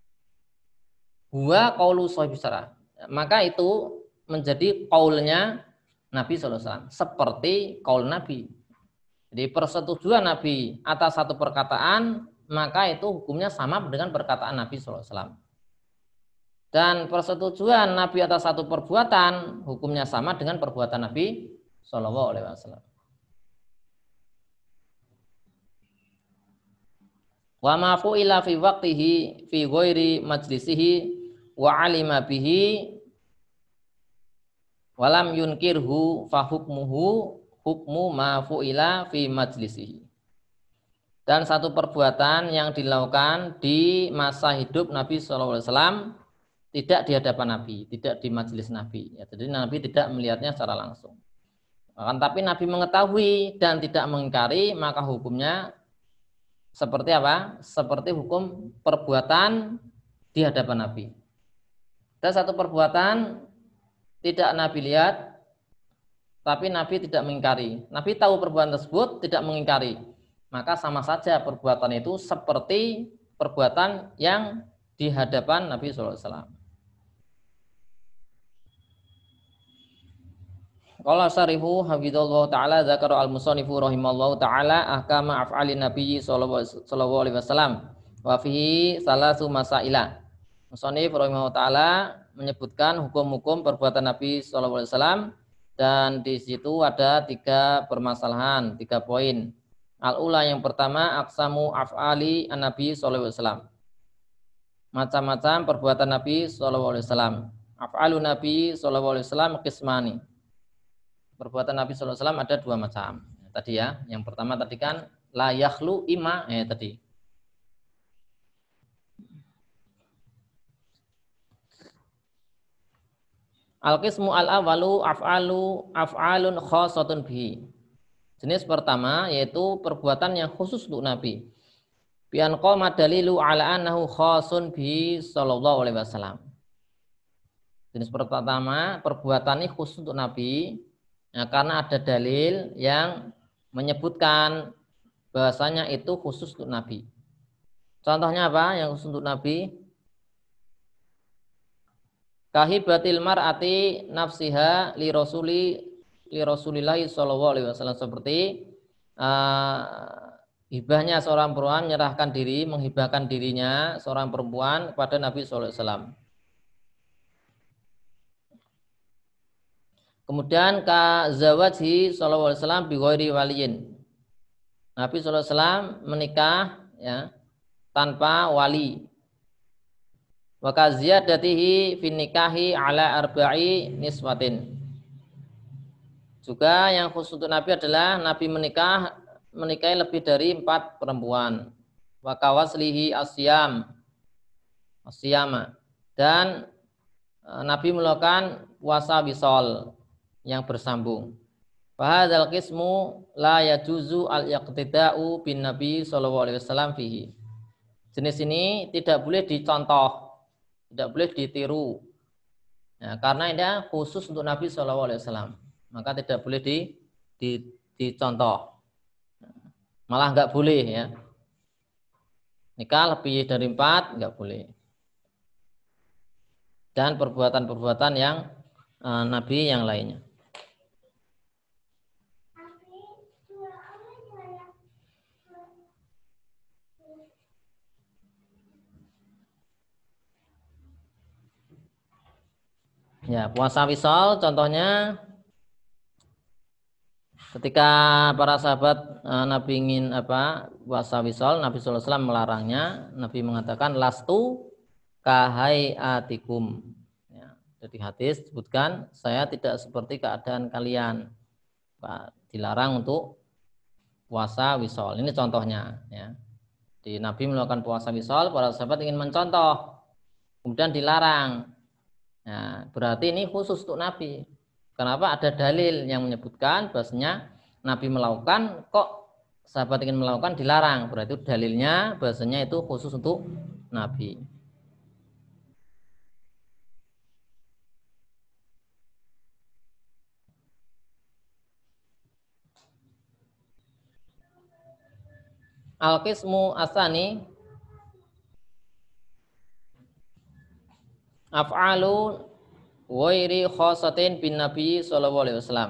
huwa qaulu sahibus syariah. Maka itu menjadi qaulnya Nabi sallallahu alaihi wasallam, seperti qaul Nabi. Jadi persetujuan Nabi atas satu perkataan, maka itu hukumnya sama dengan perkataan Nabi sallallahu alaihi wasallam. Dan persetujuan Nabi atas satu perbuatan, hukumnya sama dengan perbuatan Nabi sallallahu alaihi wasallam. Wa ma fu'ila fi waqtihi fi ghairi majlisihi wa alima bihi walam yunkirhu fa hukmuhu hukmu ma fu'ila fi majlisihi. Dan satu perbuatan yang dilakukan di masa hidup Nabi sallallahu alaihi wasallam tidak di hadapan Nabi, tidak di majelis Nabi. Ya, jadi Nabi tidak melihatnya secara langsung. Akan tapi Nabi mengetahui dan tidak mengingkari, maka hukumnya seperti apa? Seperti hukum perbuatan di hadapan Nabi. Dan satu perbuatan tidak Nabi lihat, tapi Nabi tidak mengingkari. Nabi tahu perbuatan tersebut, tidak mengingkari. Maka sama saja perbuatan itu seperti perbuatan yang di hadapan Nabi sallallahu alaihi wasallam. Qala syarihu hafizallahu taala dzakara al-musannifu rahimallahu taala ahkama af'alin nabiyyi sallallahu alaihi wasallam wa fihi salasu masaila. Musannif rahimahullahu taala menyebutkan hukum-hukum perbuatan Nabi sallallahu alaihi wasallam dan di situ ada 3 permasalahan, 3 poin. Al-ula yang pertama aqsamu af'ali an-nabi sallallahu alaihi wasallam. Macam-macam perbuatan Nabi sallallahu alaihi wasallam. Af'alun Nabi sallallahu alaihi wasallam qismani. Perbuatan Nabi sallallahu alaihi wasallam ada 2 macam. Tadi ya, yang pertama tadi kan la yakhlu ima tadi. Al-qismu al-awwalu af'alun khassatun bihi. Jenis pertama yaitu perbuatan yang khusus untuk Nabi. Bi an qama dalilu ala annahu khassun bihi sallallahu alaihi wasallam. Jenis pertama perbuatan ini khusus untuk Nabi. Nah, karena ada dalil yang menyebutkan bahasanya itu khusus untuk Nabi. Contohnya apa yang khusus untuk Nabi? Kahibatil mar'ati nafsiha li rasulillahi sallallahu alaihi wasallam, seperti hibahnya seorang perempuan menyerahkan diri, menghibahkan dirinya seorang perempuan kepada Nabi sallallahu alaihi wasallam. Kemudian ka zawajhi sallallahu alaihi wasallam bi ghairi waliyin. Nabi sallallahu alaihi wasallam menikah ya tanpa wali. Wa ka ziyadatihi fin nikahi ala arba'i niswatin. Juga yang khusus untuk Nabi adalah Nabi menikahi lebih dari 4 perempuan. Wa ka waslihi asyama. Dan Nabi melakukan puasa wisol yang bersambung. Fahadzal qismu la yajuzu al-iqtida'u bin Nabi sallallahu alaihi wasallam fihi. Jenis ini tidak boleh dicontoh, tidak boleh ditiru. Nah, karena ini khusus untuk Nabi sallallahu alaihi wasallam, maka tidak boleh dicontoh. Malah enggak boleh ya. Nikah lebih dari 4 enggak boleh. Dan perbuatan-perbuatan yang Nabi yang lainnya. Ya, puasa wisal contohnya ketika para sahabat Nabi ingin puasa wisal, Nabi sallallahu alaihi wasallam melarangnya. Nabi mengatakan lastu kahaiatikum. Ya, jadi hadis disebutkan saya tidak seperti keadaan kalian. Dilarang untuk puasa wisal. Ini contohnya ya. Di Nabi melakukan puasa wisal, para sahabat ingin mencontoh. Kemudian dilarang. Nah, berarti ini khusus untuk Nabi. Kenapa? Ada dalil yang menyebutkan bahasanya Nabi melakukan, kok sahabat ingin melakukan dilarang. Berarti dalilnya bahasanya itu khusus untuk Nabi. Al-qismu asani af'alu wairi khosatin bin Nabi sallallahu alaihi wasallam.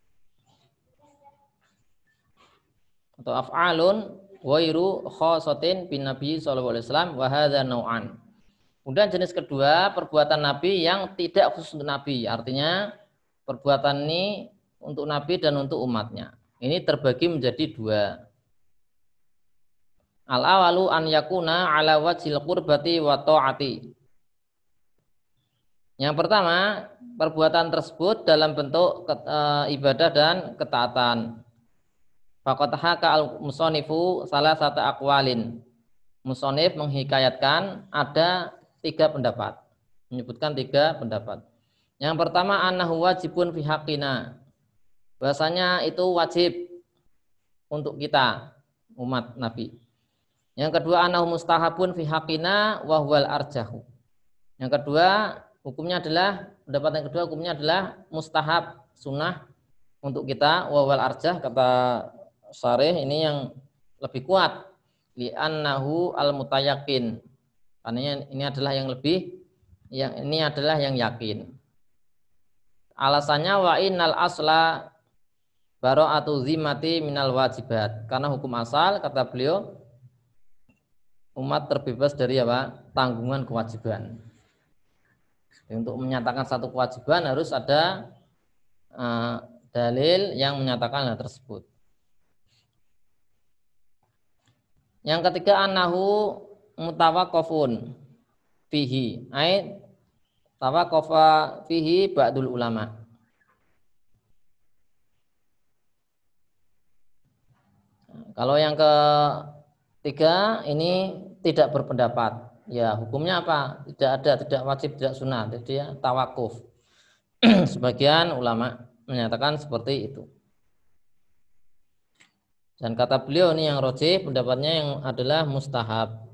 Atau af'alun wairu khosatin bin Nabi sallallahu alaihi wasallam wa hadza nau'an. Kemudian jenis kedua, perbuatan Nabi yang tidak khusus untuk Nabi. Artinya perbuatan ini untuk Nabi dan untuk umatnya. Ini terbagi menjadi dua. Al-awalu an yakuna ala wajhil qurbati wa ta'ati. Yang pertama, perbuatan tersebut dalam bentuk ibadah dan ketaatan. Faqad haka al-musanifu salah satu aqwalin. Musonif menghikayatkan ada 3 pendapat. Menyebutkan 3 pendapat. Yang pertama, annahu wajibun fi haqqina. Bahasanya itu wajib untuk kita, umat Nabi. Yang kedua, annahu mustahabun fi haqqina wa huwal arjahu. Yang kedua, hukumnya adalah, pendapat yang kedua hukumnya adalah mustahab, sunnah untuk kita, wa huwal arjah, kata syarih ini yang lebih kuat. Li'annahu al-mutayakin. Karena ini adalah yang lebih, ini adalah yang yakin. Alasannya wa innal asla bara'atu zimmati minal wajibat. Karena hukum asal, kata beliau, umat terbebas dari apa? Tanggungan kewajiban. Untuk menyatakan satu kewajiban harus ada dalil yang menyatakan hal tersebut. Yang ketiga, annahu mutawaqqafun fihi, ai tawaqqafa fihi ba'dul ulama. Kalau yang ketiga ini tidak berpendapat. Ya, hukumnya apa? Tidak ada, tidak wajib, tidak sunnah. Jadi dia tawakuf. Sebagian ulama menyatakan seperti itu. Dan kata beliau ini yang rajih, pendapatnya yang adalah mustahab.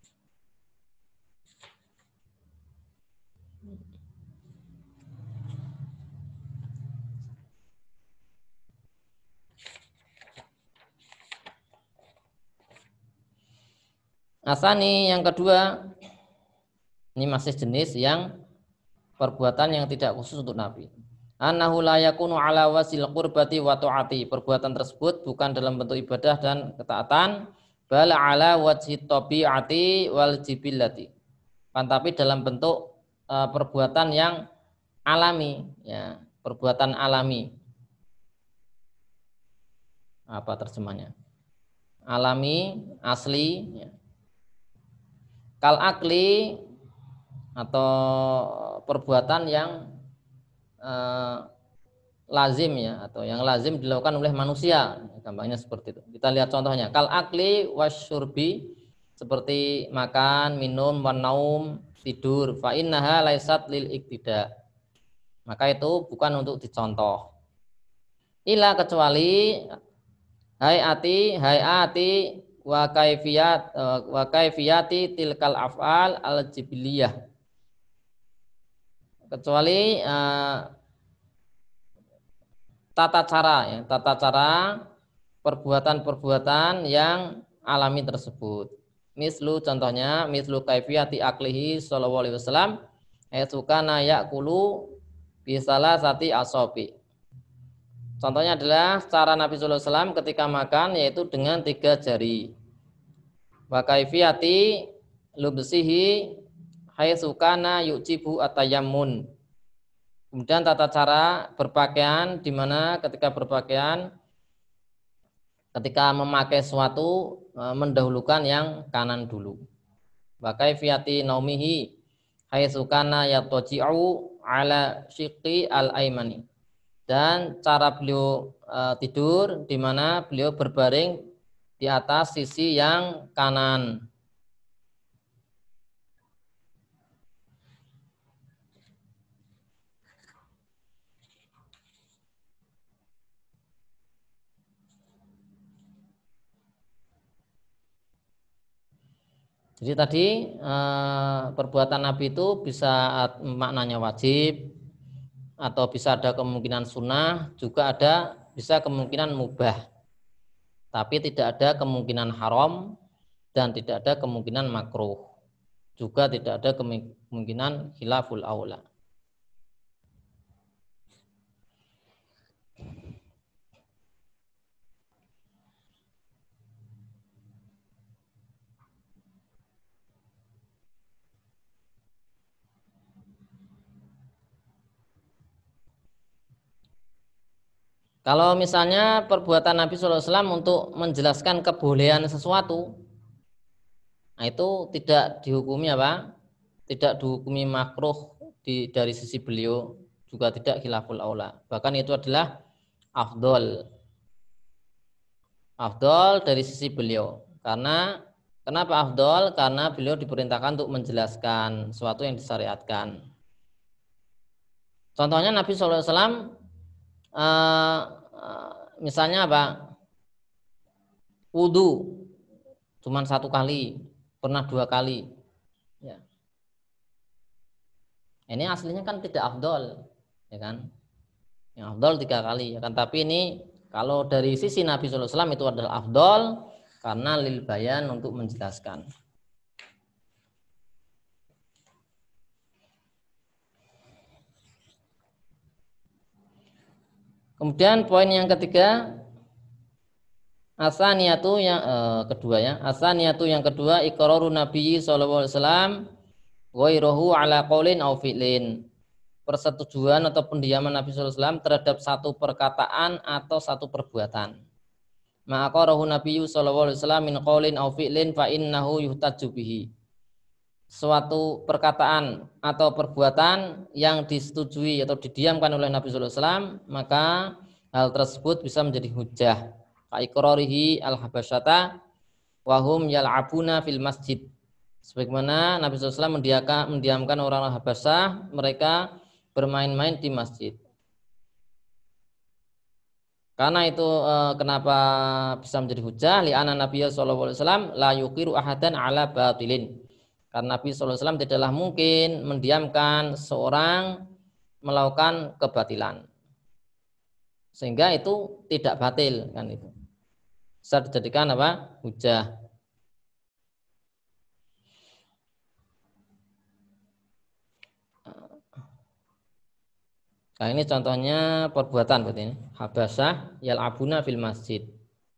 Asani yang kedua, ini masih jenis yang perbuatan yang tidak khusus untuk Nabi. Annahu la yakunu ala wasil qurbati wa ta'ati. Perbuatan tersebut bukan dalam bentuk ibadah dan ketaatan, bal ala wajhi tabi'ati wal jibillati. Tapi dalam bentuk perbuatan yang alami, ya, perbuatan alami. Apa terjemahnya? Alami, asli, ya. Kal akli, atau perbuatan yang lazim, ya, atau yang lazim dilakukan oleh manusia, gampangnya seperti itu. Kita lihat contohnya. Kal akli wasyurbi, seperti makan, minum, wanaum, tidur. Fa innaha laisat lil iktida. Maka itu bukan untuk dicontoh. Ila kecuali hayati wa kaifiyati tilkal af'al al jibiliyah. Kecuali tata cara, ya, tata cara perbuatan-perbuatan yang alami tersebut. Mislu, contohnya, mislu kaifiyati aklihi sallallahu alaihi wasallam, aitsukana ya'kulu bisalah sati asobi. Contohnya adalah cara Nabi sallallahu alaihi wasallam ketika makan, yaitu dengan 3 jari. Wa kaifiyati lubsihi haitsukana yujibu atayammun. Kemudian tata cara berpakaian, di mana ketika berpakaian, ketika memakai sesuatu, mendahulukan yang kanan dulu. Wa kaifiyati naumihi haitsukana yataji'u ala syiqqi al-aimani. Dan cara beliau tidur, di mana beliau berbaring di atas sisi yang kanan. Jadi tadi perbuatan Nabi itu bisa maknanya wajib, atau bisa ada kemungkinan sunnah, juga ada bisa kemungkinan mubah. Tapi tidak ada kemungkinan haram dan tidak ada kemungkinan makruh. Juga tidak ada kemungkinan khilaful aula. Kalau misalnya perbuatan Nabi SAW untuk menjelaskan kebolehan sesuatu, nah itu tidak dihukumi apa? Tidak dihukumi makruh dari sisi beliau, juga tidak khilaful aula. Bahkan itu adalah afdol. Afdol dari sisi beliau. Karena kenapa afdol? Karena beliau diperintahkan untuk menjelaskan sesuatu yang disyariatkan. Contohnya Nabi SAW misalnya apa? Wudu cuman 1 kali, pernah 2 kali. Ya. Ini aslinya kan tidak afdol, ya kan? Yang afdol 3 kali, ya kan? Tapi ini kalau dari sisi Nabi SAW itu adalah afdol karena lil bayan, untuk menjelaskan. Kemudian poin yang ketiga, asaniyatu yang kedua ya. Asaniyatu yang kedua, iqrarun Nabi sallallahu alaihi wasallam ghairuhu ala qaulin aw fi'lin. Persetujuan atau pendiaman Nabi sallallahu alaihi wasallam terhadap satu perkataan atau satu perbuatan. Ma'aqarahu Nabi sallallahu alaihi wasallam min qaulin aw fi'lin fa innahu yuhtaju bihi. Suatu perkataan atau perbuatan yang disetujui atau didiamkan oleh Nabi sallallahu alaihi wasallam, maka hal tersebut bisa menjadi hujjah. Iqrarihi al-habasyata wa hum yal'abuna fil masjid. Sebagaimana Nabi sallallahu alaihi wasallam mendiamkan orang Habasyah, mereka bermain-main di masjid. Karena itu kenapa bisa menjadi hujjah? Li'anna Nabi sallallahu alaihi wasallam la yuqiru ahadan ala batilin. Karena Nabi SAW tidaklah mungkin mendiamkan seorang melakukan kebatilan, sehingga itu tidak batil, kan itu bisa dijadikan apa? Hujjah. Nah ini contohnya perbuatan berarti ini. Habasyah yal'abuna fil masjid.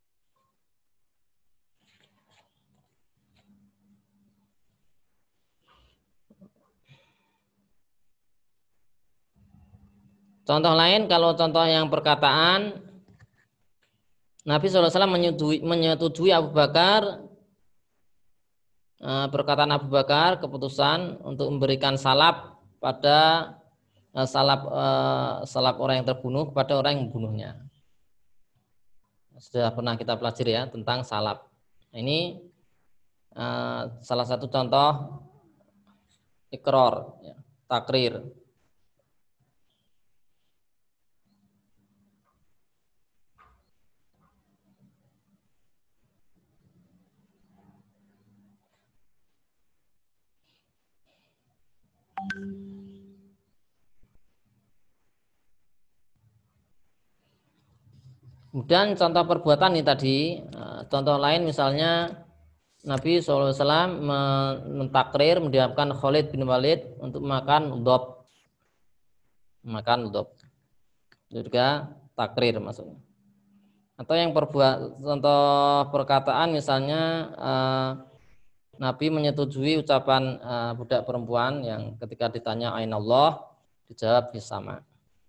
Contoh lain, kalau contoh yang perkataan, Nabi SAW menyetujui Abu Bakar, perkataan Abu Bakar, keputusan untuk memberikan salab pada salab orang yang terbunuh kepada orang yang membunuhnya. Sudah pernah kita pelajari ya tentang salab. Ini salah satu contoh ikrar, ya, takrir. Kemudian contoh perbuatan ini tadi, contoh lain misalnya Nabi SAW mentakrir, mendiamkan Khalid bin Walid untuk makan udhab. Juga takrir maksudnya. Atau yang contoh perkataan misalnya Nabi menyetujui ucapan budak perempuan yang ketika ditanya aina Allah, dijawab bisama.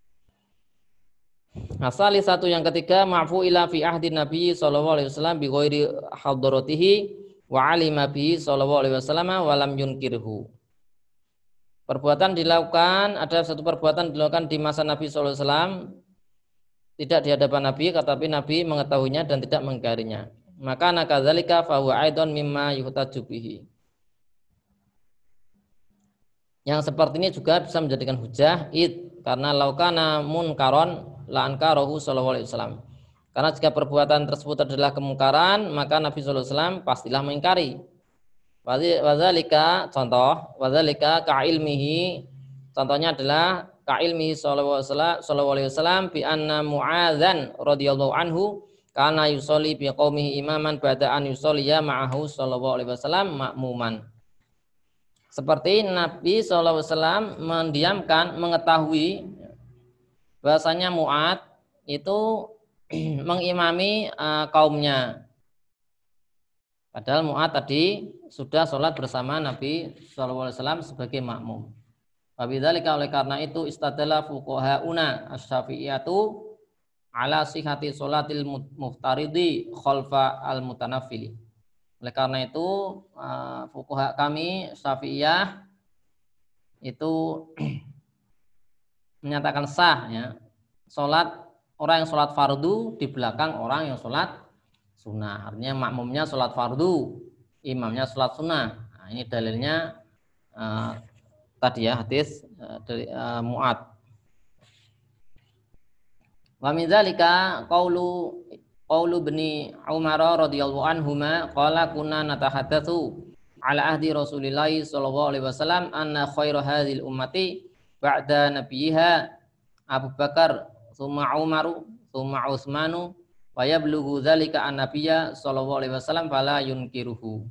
Asali satu yang ketiga, ma'fu ila fi ahdi Nabi sallallahu alaihi wasallam bi ghairi hadaratihi wa alima bi sallallahu alaihi wasallam wa lam yunkirhu. Perbuatan dilakukan, ada satu perbuatan dilakukan di masa Nabi sallallahu alaihi wasallam, tidak di hadapan Nabi, tetapi Nabi mengetahuinya dan tidak mengingkarinya. Maka nakadzalika fa huwa aidon mimma yuhtaju bihi. Yang seperti ini juga bisa menjadikan hujjah karena laukana munkaron la ankarahu sallallahu alaihi wasallam. Karena jika perbuatan tersebut adalah kemungkaran, maka Nabi sallallahu alaihi wasallam pastilah mengingkari. Wadzalika contoh, wadzalika ka'ilmihi, contohnya adalah ka'ilmihi sallallahu alaihi wasallam bi anna Mu'adzan radhiyallahu anhu kana yusolli bi qaumihi imaman ba'da an yusolliya ma'ahu sallallahu alaihi wasallam ma'muman. Seperti Nabi sallallahu alaihi wasallam mendiamkan, mengetahui bahasanya Mu'ad itu mengimami kaumnya. Padahal Mu'ad tadi sudah sholat bersama Nabi sallallahu alaihi wasallam sebagai makmum. Wabidzalika, oleh karena itu istadalla fuqahauna asy-syafi'iyatu ala sihhati sholatil muftaridi khalfa al-mutanaffili. Oleh karena itu fuqaha kami Syafi'iyah itu menyatakan sah ya sholat orang yang sholat fardu di belakang orang yang sholat sunnah. Artinya makmumnya sholat fardu, imamnya sholat sunnah. Nah, ini dalilnya tadi ya hadis dari Mu'ad. Wa min dzalika qaulu bni Umar radhiyallahu anhuma qala kunna natahaddatsu ala ahdi Rasulillah sallallahu alaihi wasallam anna khairu hadhil ummati ba'da nabiyha Abu Bakar tsumma Umar tsumma Utsmanu wa yablughu dzalika an nabiyya sallallahu alaihi wasallam fala yunkiruhu.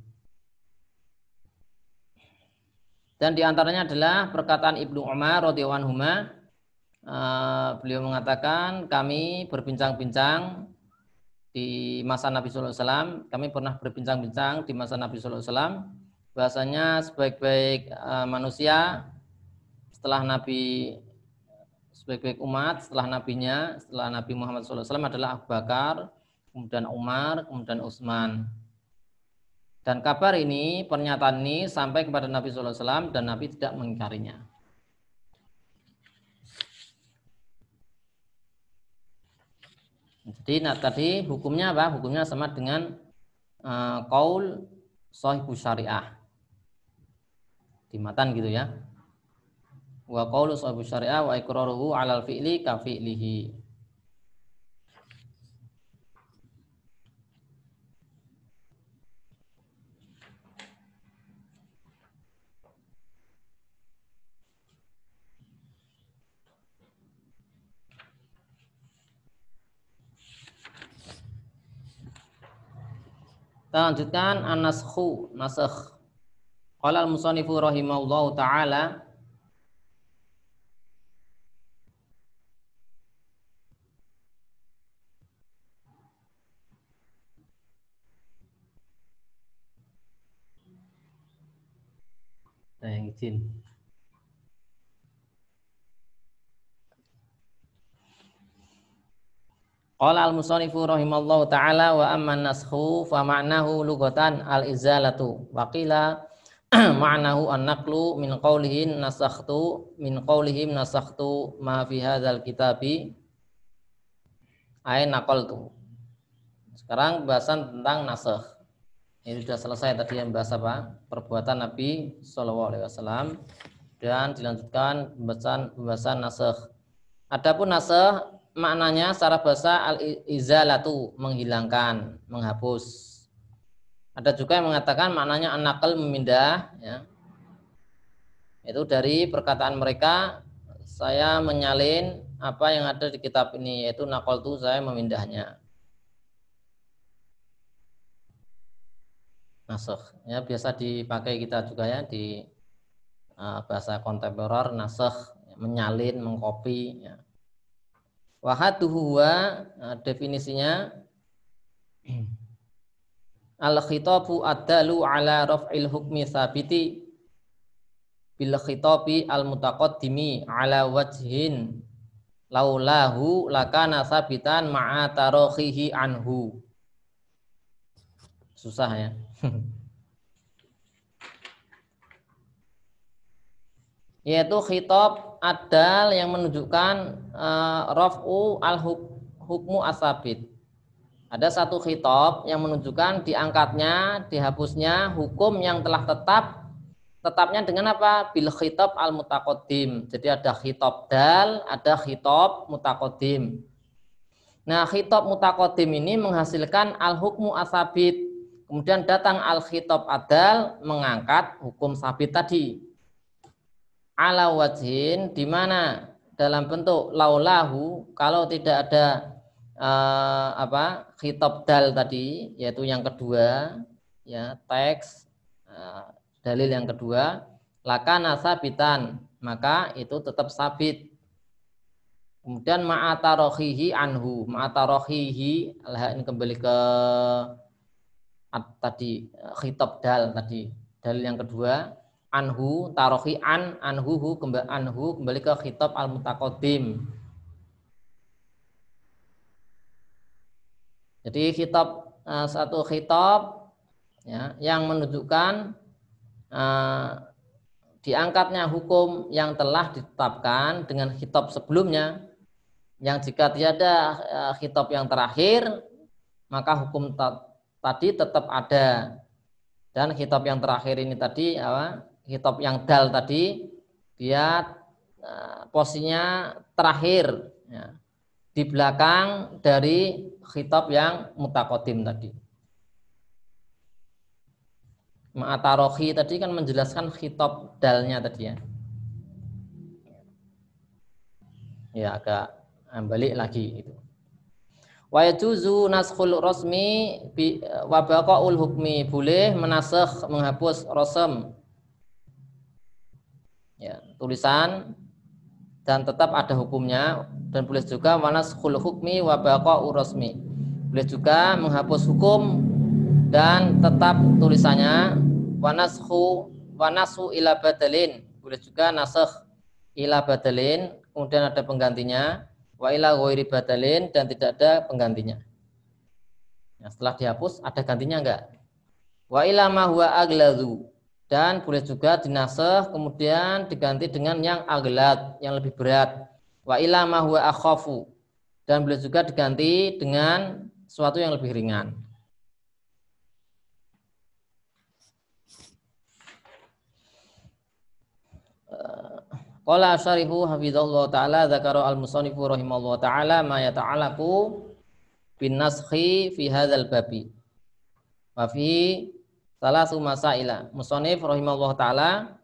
Dan diantaranya adalah perkataan Ibnu Umar radhiyallahu anhuma, beliau mengatakan kami berbincang-bincang di masa Nabi sallallahu alaihi wasallam, kami pernah berbincang-bincang di masa Nabi sallallahu alaihi wasallam bahasanya sebaik-baik manusia setelah Nabi, sebaik-baik umat setelah nabinya, setelah Nabi Muhammad sallallahu alaihi wasallam adalah Abu Bakar, kemudian Umar, kemudian Utsman. Dan kabar ini, pernyataan ini sampai kepada Nabi sallallahu alaihi wasallam dan Nabi tidak mengingkarinya. Jadi tadi hukumnya apa? Hukumnya sama dengan qaul shahihus syariah. Di matan gitu ya. Wa qaulu shahihus syariah wa iqraruhu 'alal fi'li ka fi'lihi. Kita lanjutkan an-naskhu, nasakh. Qala al-musannifu rahimahullahu taala yang izin. Qala al-musannifu rahimallahu ta'ala wa amman naskhu fa ma'nahu lughatan al-izalatu wa qila ma'nahu an-naqlu min qawlihim nasakhtu min qawlihim nasakhtu ma fi hadzal kitabi ay naqaltu. Sekarang bahasan tentang nasakh. Ini sudah selesai tadi yang bahas apa? Perbuatan Nabi sallallahu alaihi wasallam dan dilanjutkan pembahasan nasakh. Adapun nasakh maknanya secara bahasa al-izalatu, menghilangkan, menghapus. Ada juga yang mengatakan maknanya an-naql, memindah ya. Itu dari perkataan mereka, saya menyalin apa yang ada di kitab ini, yaitu naqaltu, saya memindahnya. Nasakh ya, biasa dipakai kita juga ya di bahasa kontemporer, nasakh, menyalin, mengcopy ya. Wahaduhu huwa, definisinya al-khitabu ad-dalu ala raf'il hukmi sabiti bil khitabi al-mutaqaddimi ala wajhin laulahu lakana sabitan ma'a tarakhihi anhu. Susah ya. Yaitu khitab adal yang menunjukkan raf'u al-hukmu asabit. Ada satu khitab yang menunjukkan diangkatnya, dihapusnya hukum yang telah tetapnya dengan apa? Bil khitab al-mutaqaddim. Jadi ada khitab dal, ada khitab mutaqaddim. Nah, khitab mutaqaddim ini menghasilkan al-hukmu asabit. Kemudian datang al-khitab adal mengangkat hukum sabit tadi. Ala wajhin, di mana dalam bentuk laulahu, kalau tidak ada khitab dal tadi, yaitu yang kedua, ya, teks dalil yang kedua, lakana sabitan, maka itu tetap sabit. Kemudian ma'atarohihi anhu, ma'atarohihi, ini kembali ke tadi khitab dal tadi, dalil yang kedua, anhu tarohi anhu kembali ke khitab al mutaqaddim. Jadi khitab satu khitab, ya, yang menunjukkan diangkatnya hukum yang telah ditetapkan dengan khitab sebelumnya, yang jika tiada khitab yang terakhir maka hukum tadi tetap ada. Dan khitab yang terakhir ini tadi, khitab yang dal tadi, dia posisinya terakhir, ya, di belakang dari khitab yang mutaqaddim tadi. Ma'atarohi tadi kan menjelaskan khitab dalnya tadi, ya. Ya, agak balik lagi itu. Wa yajuzu naskhul rasmi wa baqaul hukmi, boleh menasakh, menghapus rasm, ya, tulisan, dan tetap ada hukumnya. Dan boleh juga wanaskhul hukmi wa baqaul rasmi, boleh juga menghapus hukum dan tetap tulisannya. Wanasu ila badalin, boleh juga nasakh ila badalin, kemudian ada penggantinya, wa ila ghairi badalin, dan tidak ada penggantinya. Nah, setelah dihapus ada gantinya enggak? Wa ila ma huwa agladzu, dan boleh juga dinasakh kemudian diganti dengan yang aglad, yang lebih berat. Wa ila ma huwa akhafu, dan boleh juga diganti dengan sesuatu yang lebih ringan. Qala syarihu hafizallahu ta'ala, dzakara al-musannifu rahimallahu ta'ala ma yata'allaqu bin naskhi fi hadzal babi. Wa fi salasu masaila. Musannif rahimallahu ta'ala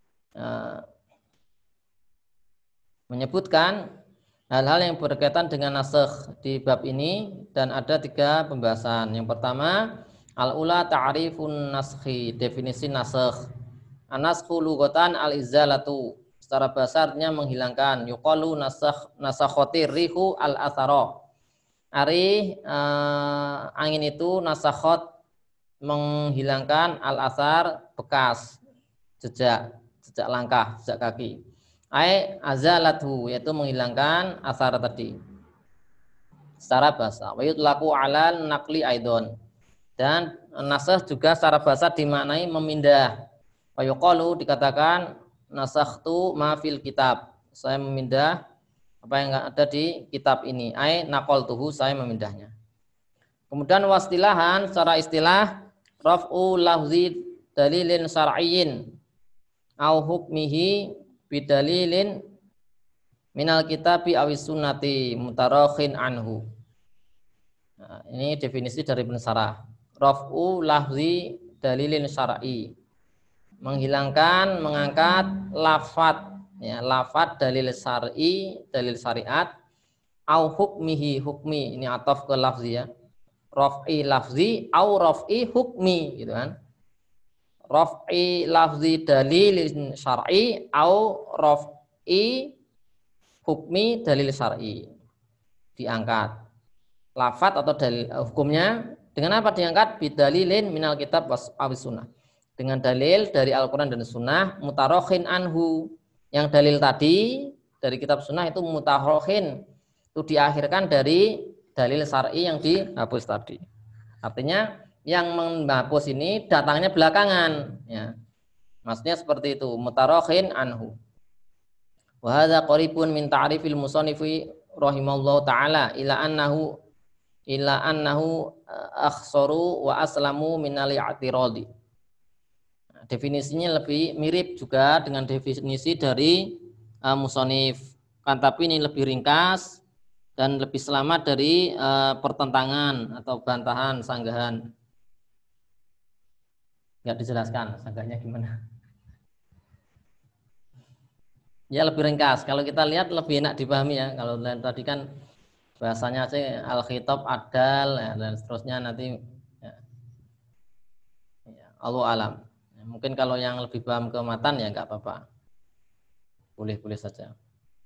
menyebutkan hal-hal yang berkaitan dengan nasakh di bab ini, dan ada 3 pembahasan. Yang pertama, al-ula ta'rifun naskhi, definisi nasakh. An-naskhu lughatan al-izalatu, secara bahasa artinya menghilangkan. Yuqalu nasakhotir rihu al-athara. Angin itu nasakhot, menghilangkan, al-athar, bekas, jejak langkah, jejak kaki. Azalatu, yaitu menghilangkan athar tadi secara bahasa. Wa yutlaqu alal naqli aidon, dan nasakh juga secara bahasa dimaknai memindah. Wa yuqalu, dikatakan nasakhtu ma fil kitab, saya memindah apa yang ada di kitab ini. Naqaltuhu, saya memindahnya. Kemudian wastilahan, secara istilah, raf'u lafzi dalilin syar'iyyin au hukmihi bidalilin minal kitabi awis sunnati mutarakhin anhu. Nah, ini definisi dari Ibnu Sarah. Raf'u lafzi dalilin syar'i, menghilangkan, mengangkat lafat, ya, lafat dalil syar'i, dalil syariat, au hukmihi, hukmi, ini ataf ke lafzi, ya, raf'i lafzi au raf'i hukmi, gitu kan. Raf'i lafzi dalil syar'i au raf'i hukmi dalil syar'i, diangkat lafat atau dalil hukumnya. Dengan apa diangkat? Bidalilin minal kitab was sunnah, dengan dalil dari Al-Quran dan Sunnah, mutarokhin anhu, yang dalil tadi dari kitab sunnah itu mutarokhin, itu diakhirkan dari dalil syar'i yang dihapus tadi. Artinya yang menghapus ini datangnya belakangan, ya, maksudnya seperti itu, mutarokhin anhu. Wa hadza qaribun min ta'rifil musannifi rahimallahu ta'ala ila annahu akhsaru wa aslamu minal i'tiradi. Definisinya lebih mirip juga dengan definisi dari musonif, kan, tapi ini lebih ringkas dan lebih selamat dari pertentangan atau bantahan, sanggahan. Nggak dijelaskan sanggahnya gimana. Ya, lebih ringkas. Kalau kita lihat lebih enak dipahami, ya. Kalau tadi kan bahasanya sih al-khitab adal ya, dan seterusnya nanti ya, ya, Allahu alam. Ya, mungkin kalau yang lebih paham ke matan ya nggak apa-apa. Boleh-boleh saja.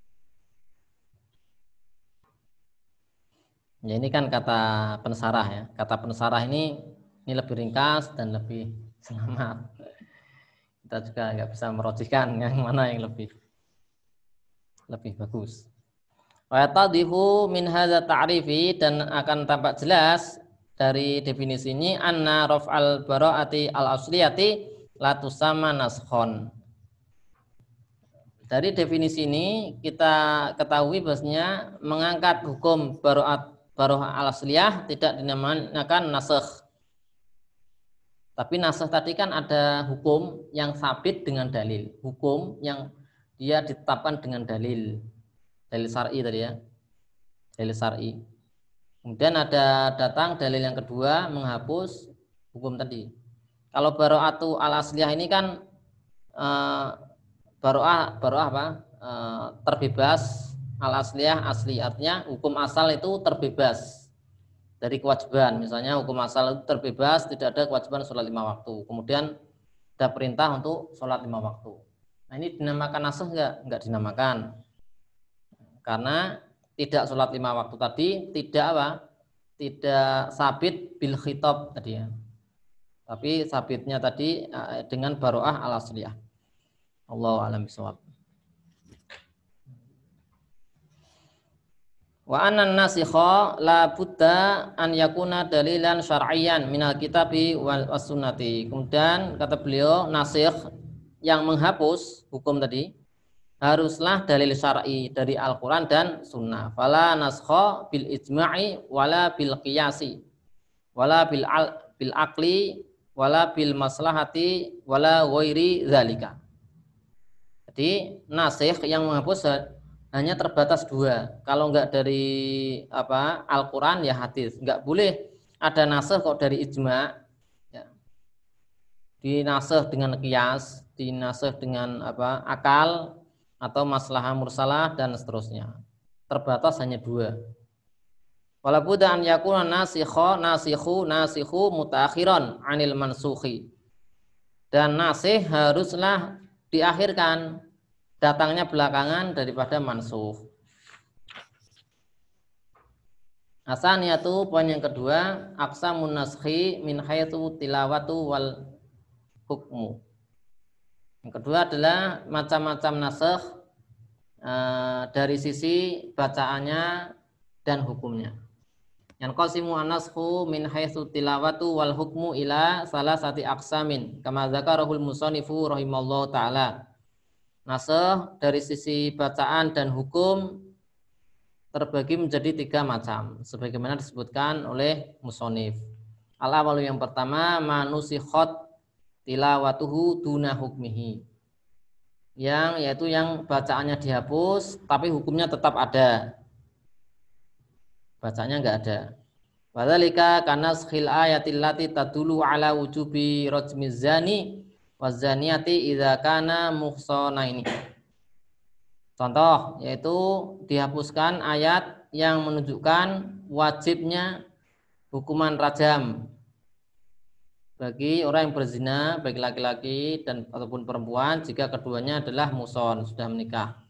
Ya ini kan kata pensarah ya. Kata pensarah ini lebih ringkas dan lebih selamat. Kita juga nggak bisa merojihkan yang mana yang lebih bagus. Wa tadihu min hadza ta'rifi, dan akan tampak jelas dari definisi ini anna raf'al bara'ati al-asliyati la tusamma naskhon. Dari definisi ini kita ketahui bahwasanya mengangkat hukum bara'ah al-asliyah tidak dinamakan nasakh. Tapi nasakh tadi kan ada hukum yang sabit dengan dalil, hukum yang dia ditetapkan dengan dalil syar'i tadi ya, dalil syar'i. Kemudian ada datang dalil yang kedua menghapus hukum tadi. Kalau bara'atu al-asliyah ini kan bara'ah apa? Terbebas al-asliyah asli, artinya hukum asal itu terbebas dari kewajiban. Misalnya hukum asal itu terbebas, tidak ada kewajiban sholat 5 waktu. Kemudian ada perintah untuk sholat 5 waktu. Nah ini dinamakan nasakh enggak? Enggak dinamakan. Karena tidak sholat 5 waktu tadi tidak apa? Tidak sabit bil khitab tadi ya. Tapi sabitnya tadi dengan bara'ah al-asliyah. Allahu a'lam bishawab. Wa anan nasikha la budda an yakuna dalilan syar'iyyan minal kitabi wal sunnati. Kemudian kata beliau nasikh yang menghapus hukum tadi haruslah dalil syar'i dari Al-Qur'an dan sunnah. Fala naskha bil ijma'i wala bil qiyasi wala bil aqli wala bil maslahati wala ghairi dzalika. Jadi nasikh yang menghapus hanya terbatas dua. Kalau enggak dari Al-Quran ya hadis. Enggak boleh ada nasikh kok dari ijma. Ya. Dinasikh dengan qiyas, dinasikh dengan akal atau maslahah mursalah dan seterusnya. Terbatas hanya dua. Wala budda an yakuna nasikhu mutaakhiran 'anil mansukhi. Dan nasikh haruslah diakhirkan, datangnya belakangan daripada mansukh. Asaniyatu, poin yang kedua, aqsamun naskhi min haitsu tilawatu wal hukmu. Yang kedua adalah macam-macam nasikh dari sisi bacaannya dan hukumnya. Yang qasimu an-naskhu min haitsu tilawatu wal hukmu ila salasati aqsamin kama dzakarahul musannifu rahimallahu taala. Nasikh dari sisi bacaan dan hukum terbagi menjadi 3 macam sebagaimana disebutkan oleh musannif. Al-awwalu, yang pertama, manusikhat tilawatuhu duna hukmihi. Yaitu yang bacaannya dihapus tapi hukumnya tetap ada. Bacanya enggak ada. Wadzalika kanaskhil ayatil lati tadulu ala wujubi rajmiz zani wazaniyati idza kana muhsanaini. Contoh yaitu dihapuskan ayat yang menunjukkan wajibnya hukuman rajam bagi orang yang berzina, baik laki-laki dan ataupun perempuan jika keduanya adalah muhsan, sudah menikah.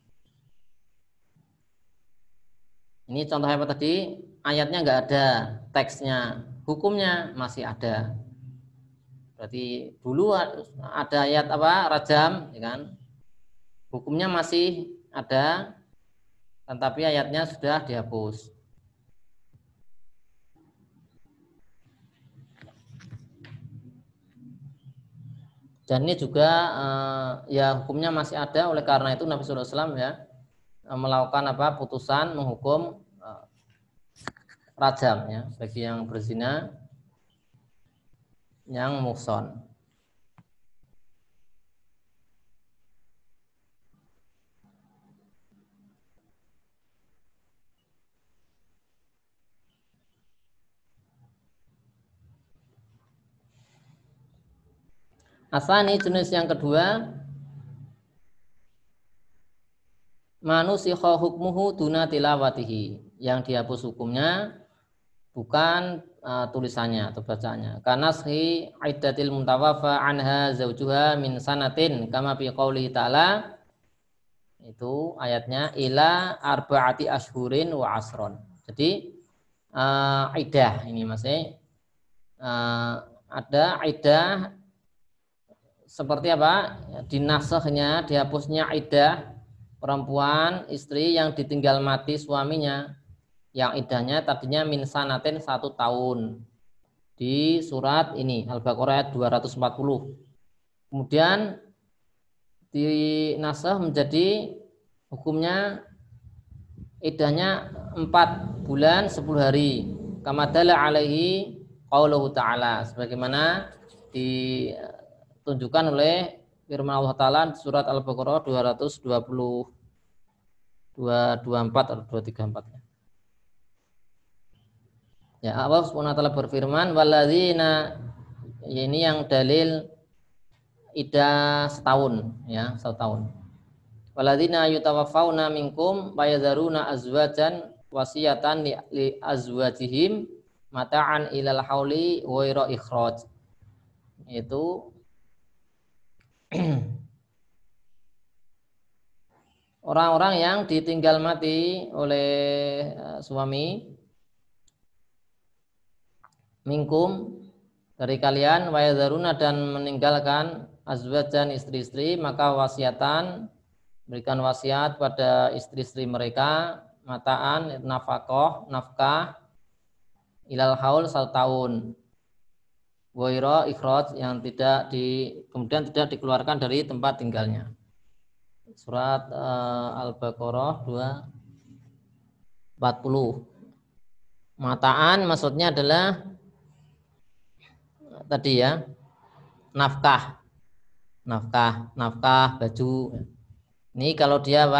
Ini contoh apa tadi? Ayatnya enggak ada, teksnya, hukumnya masih ada. Berarti dulu ada ayat rajam, ya kan? Hukumnya masih ada, tetapi ayatnya sudah dihapus. Dan ini juga ya hukumnya masih ada, oleh karena itu Nabi SAW ya melakukan putusan menghukum rajam ya bagi yang berzina yang muhsan. Asani, jenis yang kedua, manusikha hukmuhu duna tilawatihi. Yang dihapus hukumnya bukan tulisannya atau bacaannya. Karena shi iddatil mutawafa anha zaujuha min sanatin kama fi qouli ta'ala, itu ayatnya ila arba'ati ashhurin wa asron. Jadi iddah ini maksudnya ada iddah seperti apa? Dinasahnya, dihapusnya iddah perempuan istri yang ditinggal mati suaminya, yang iddahnya tadinya min sanatin 1 tahun di surat ini Al-Baqarah ayat 240. Kemudian dinasah menjadi hukumnya iddahnya 4 bulan 10 hari. Kama dalla alaihi qauluhu ta'ala, sebagaimana ditunjukkan oleh firman Allah Ta'ala surat Al-Baqarah 224 atau 234. Ya, Allah Subhanahu wa taala berfirman walladzina, ini yang dalil iddah setahun ya, 1 tahun. Walladzina yutawaffawna minkum bayadzaruna azwajan wasiyatan li azwajihim mata'an ilal hauli ghaira ikhraj. Itu orang-orang yang ditinggal mati oleh suami minkum dari kalian wayadharuna, dan meninggalkan azwajan istri-istri, maka wasiatan, berikan wasiat pada istri-istri mereka, mataan nafkah ilal haul 1 tahun, ghaira ikhraj, yang kemudian tidak dikeluarkan dari tempat tinggalnya. Surat Al-Baqarah 240. Mataan maksudnya adalah tadi ya, nafkah baju. Ini kalau dia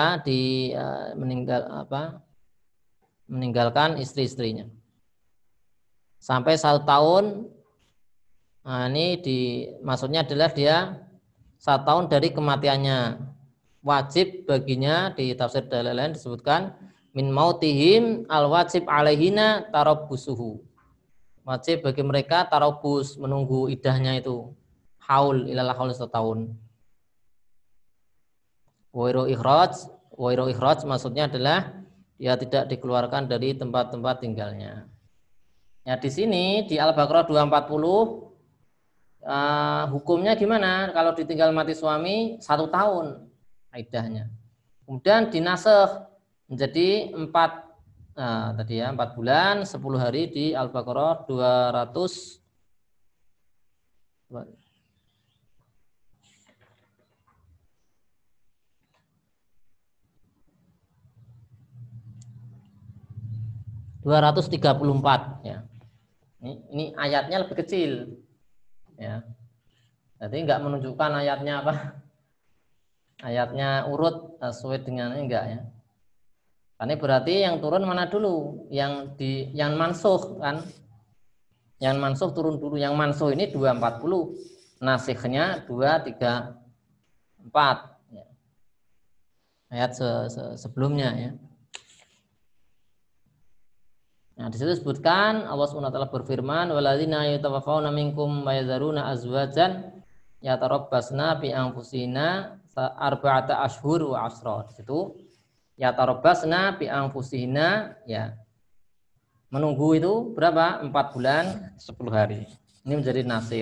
meninggalkan istri-istrinya sampai 1 tahun. Nah, ini maksudnya adalah dia 1 tahun dari kematiannya. Wajib baginya, di tafsir dalil lain disebutkan min mautihim al wajib alaihina tarabbusuhu. Wajib bagi mereka tarabus, menunggu iddahnya itu haul ilal haul 1 tahun. Wairu ikhraj maksudnya adalah dia tidak dikeluarkan dari tempat-tempat tinggalnya. Ya, di sini di Al-Baqarah 240 hukumnya gimana? Kalau ditinggal mati suami 1 tahun iddahnya. Kemudian dinasakh menjadi 4 bulan 10 hari di Al-Baqarah 200 234 ya. Ini ayatnya lebih kecil ya. Jadi enggak menunjukkan ayatnya apa? Ayatnya urut sesuai dengan enggak ya. Ini berarti yang turun mana dulu? Yang mansuh kan? Yang mansuh turun dulu. Yang mansuh ini 240. Nasikhnya 234 ya. Ayat sebelumnya ya. Nah, di situ disebutkan Allah Subhanahu wa taala berfirman waladzina yatawaffawna minkum wa yadharuna azwajan yatarabbasna bi anfusina arba'ata ashhur wa asra. Di situ yatarabbasna bi anfusina ya. Menunggu itu berapa? 4 bulan 10 hari. Ini menjadi nasikh.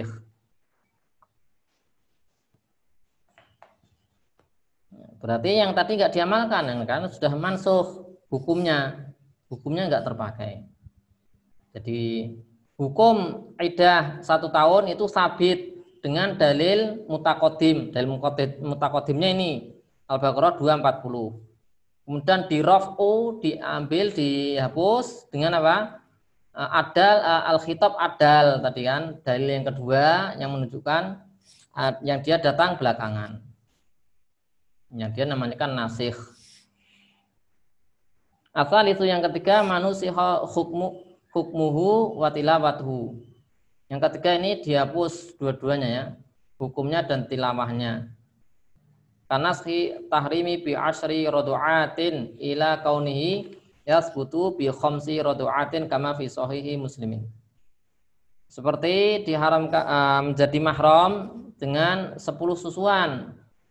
Berarti yang tadi enggak diamalkan kan sudah mansuh hukumnya. Hukumnya enggak terpakai. Jadi hukum iddah 1 tahun itu sabit dengan dalil mutaqaddim. Dalil mutaqaddimnya ini Al-Baqarah 240. Kemudian diraf'u, diambil, dihapus dengan apa? Adal, al-khitab adal tadi kan. Dalil yang kedua yang menunjukkan yang dia datang belakangan. Yang dia namanya kan nasikh. Asal itu yang ketiga manusiha hukmuhu wa tilawatuhu. Yang ketiga ini dihapus dua-duanya ya, hukumnya dan tilawahnya. Karena tahrimi bi asyri radu'atin ila kaunihi yasbutu bi khamsi radu'atin kama fi sahihi Muslimin. Seperti diharamkan menjadi mahram dengan 10 susuan.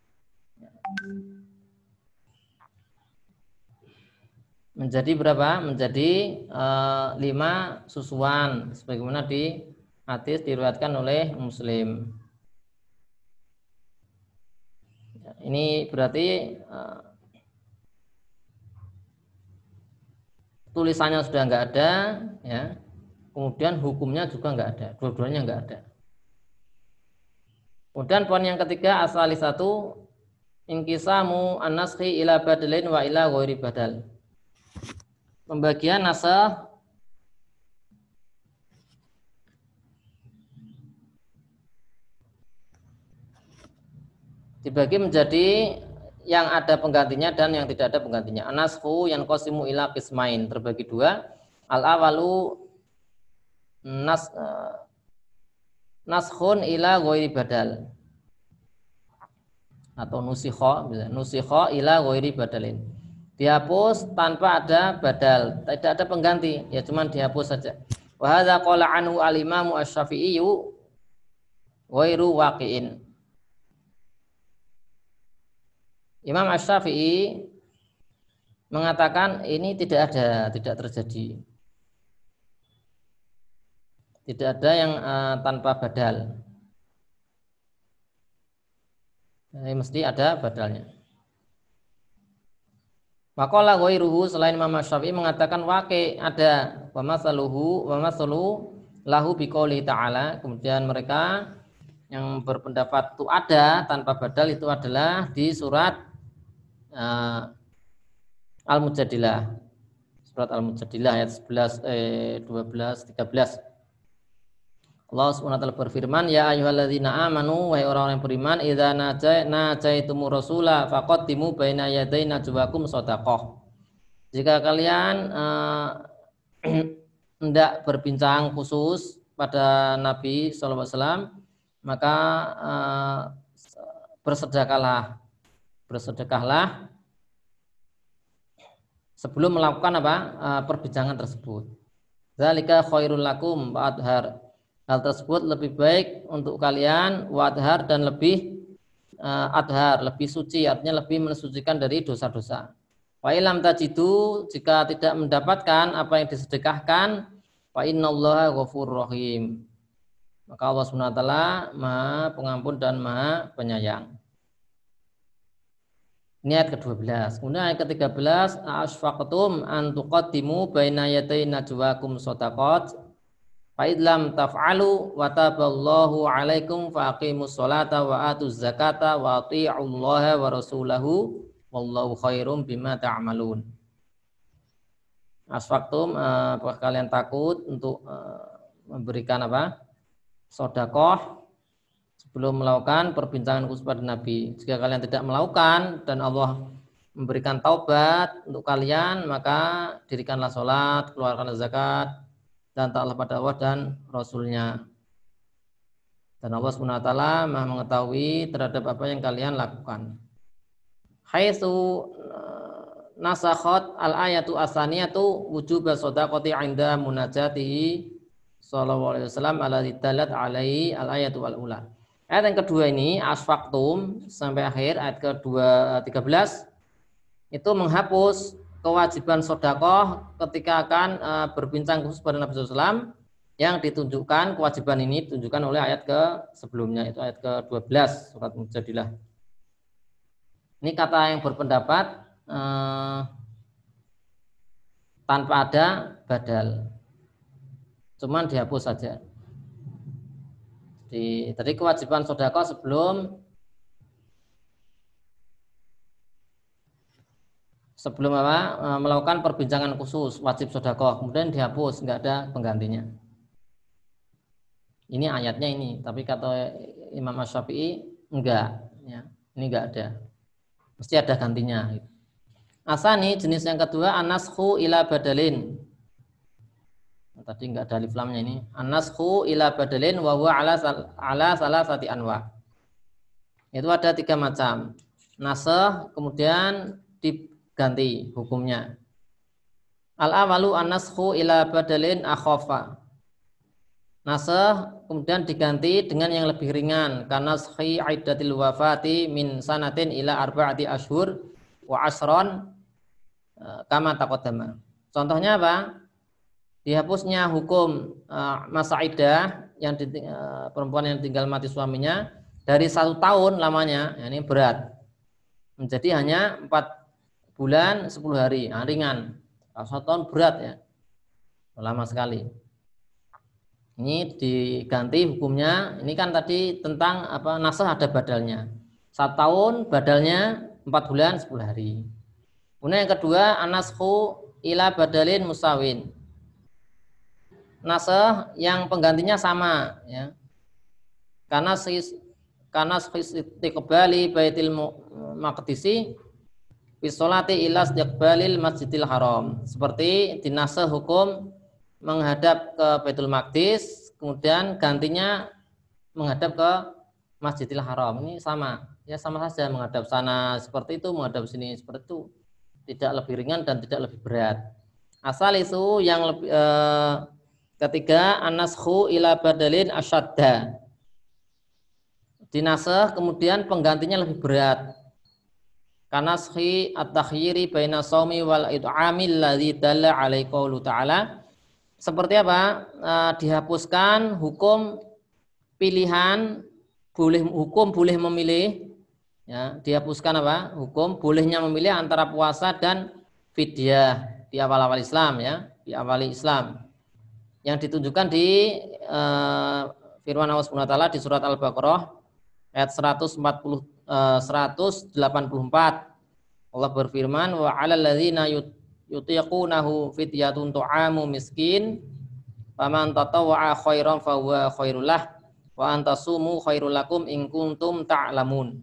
Menjadi berapa? Menjadi 5 susuan sebagaimana di hadis diriwayatkan oleh Muslim. Ini berarti tulisannya sudah nggak ada, ya. Kemudian hukumnya juga nggak ada, dua-duanya nggak ada. Kemudian poin yang ketiga, asali satu, inqisamu an-naskhi ila badalin wa ila ghairi badal. Pembagian nasakh dibagi menjadi yang ada penggantinya dan yang tidak ada penggantinya. An-naskhu yanqasimu ila qismain, terbagi dua. Al-awalu naskhun ila ghairi badal, atau nusikha ila ghairi badalin. Dihapus tanpa ada badal, tidak ada pengganti, ya cuman dihapus saja. Wa hadza qala anhu al-Imam Asy-Syafi'i ghairu waqi'in. Imam Asy-Syafi'i mengatakan ini tidak ada, tidak terjadi. Tidak ada yang tanpa badal. Ini mesti ada badalnya. Maqala ghairuhu, selain Imam Syafi'i mengatakan waqi ada, wa masaluhu lahu biqouli ta'ala. Kemudian mereka yang berpendapat itu ada tanpa badal itu adalah di surat Al-Mujadilah. Surat Al-Mujadilah ayat 11, 12, 13. Allah Subhanahu wa taala berfirman, ya ayyuhalladzina amanu, wahai orang-orang yang beriman, idza najaitumur rasula faqaddimu baina yaday najwakum shadaqah. Jika kalian hendak berbincang khusus pada Nabi sallallahu alaihi wasallam, maka bersedekahlah sebelum melakukan perbincangan tersebut. Zalika khairul lakum wa adhar. Hal tersebut lebih baik untuk kalian, wadhar, dan lebih adhar, lebih suci, artinya lebih mensucikan dari dosa-dosa. Wa ilam tajidu, jika tidak mendapatkan apa yang disedekahkan, fa innallaha ghafurur rahim. Maka Allah Subhanahu wa taala Maha Pengampun dan Maha Penyayang. Ini ayat ke-12. Kemudian ayat ke-13, asfaqtum an tuqaddimu baina yaday najwakum shadaqat. Fa'idlam taf'alu wa taballahu alaikum faqimus sholata wa atuz zakata wa ati'ullaha wa rasulahu wallahu khairum bima ta'malun. Asfaktum, apakah kalian takut untuk memberikan sedekah sebelum melakukan perbincangan khusus pada Nabi? Jika kalian tidak melakukan dan Allah memberikan taubat untuk kalian, maka dirikanlah sholat, keluarkanlah zakat, dan taatlah pada Allah dan Rasulnya. Dan Allah SWT Maha mengetahui terhadap apa yang kalian lakukan. Haitsu nasakhat al-ayatu asaniyatu wujub shadaqati 'inda munajatihi sallallahu alaihi wasallam alladzi dalat alaihi al-ayatu al-ula. Ayat yang kedua ini asfaqtum sampai akhir ayat ke-13 itu menghapus kewajiban sedekah ketika akan berbincang khusus pada Nabi SAW, yang ditunjukkan kewajiban ini ditunjukkan oleh ayat sebelumnya, itu ayat ke-12 surat Mujadilah. Ini kata yang berpendapat tanpa ada badal, cuman dihapus saja. Tadi kewajiban sedekah sebelum melakukan perbincangan khusus, wajib sedekah, kemudian dihapus, nggak ada penggantinya. Ini ayatnya ini, tapi kata Imam Asy-Syafi'i enggak, ya. Ini enggak ada, mesti ada gantinya. Asani, jenis yang kedua, an-naskhu ila badalin. Tadi enggak ada alif lamnya ini. An-naskhu ila badalin wa huwa ala salasati anwa. Itu ada 3 macam. Nasakh, kemudian diganti hukumnya. Al-awalu an-naskhu ila badalin akhafa. Nasakh kemudian diganti dengan yang lebih ringan karena naskhi iddatil wafati min sanatin ila arba'ati ashhur wa asron kama taqaddama. Contohnya apa? Dihapusnya hukum masa iddah yang perempuan yang tinggal mati suaminya dari 1 tahun lamanya, ya ini berat, menjadi hanya 4 bulan 10 hari, nah, ringan. Kalau 1 tahun berat ya, lama sekali. Ini diganti hukumnya. Ini kan tadi tentang apa, nasakh ada badalnya. 1 tahun badalnya 4 bulan 10 hari. Kemudian yang kedua an-naskhu ila badalin musawin. Nasakh yang penggantinya sama ya. Karena istiqbali baitil maqdisi bisolati ila istiqbalil masjidil haram. Seperti dinasakh hukum menghadap ke Baitul Maqdis, kemudian gantinya menghadap ke Masjidil Haram. Ini sama, ya sama saja, menghadap sana seperti itu, menghadap sini seperti itu. Tidak lebih ringan dan tidak lebih berat. Asal itu yang lebih, ketiga an-naskhu ila badalin asyadda. Dinasakh kemudian penggantinya lebih berat. Kanaskhi at-takhyiri baina shaumi wal it'amil ladzi dalla alaihi qaulu ta'ala. Seperti apa? Dihapuskan hukum pilihan, boleh memilih, ya, dihapuskan apa? Hukum bolehnya memilih antara puasa dan fidyah di awal-awal Islam, ya, di awal Islam. Yang ditunjukkan di firman Allah Subhanahu wa taala di surat Al-Baqarah ayat 184. Allah berfirman, wa 'alal ladzina yutiqunahu fidyatun tu'amu miskin faman tatawwa'a khairan fahuwa khairul lah wa antasumu khairul lakum in kuntum ta'lamun.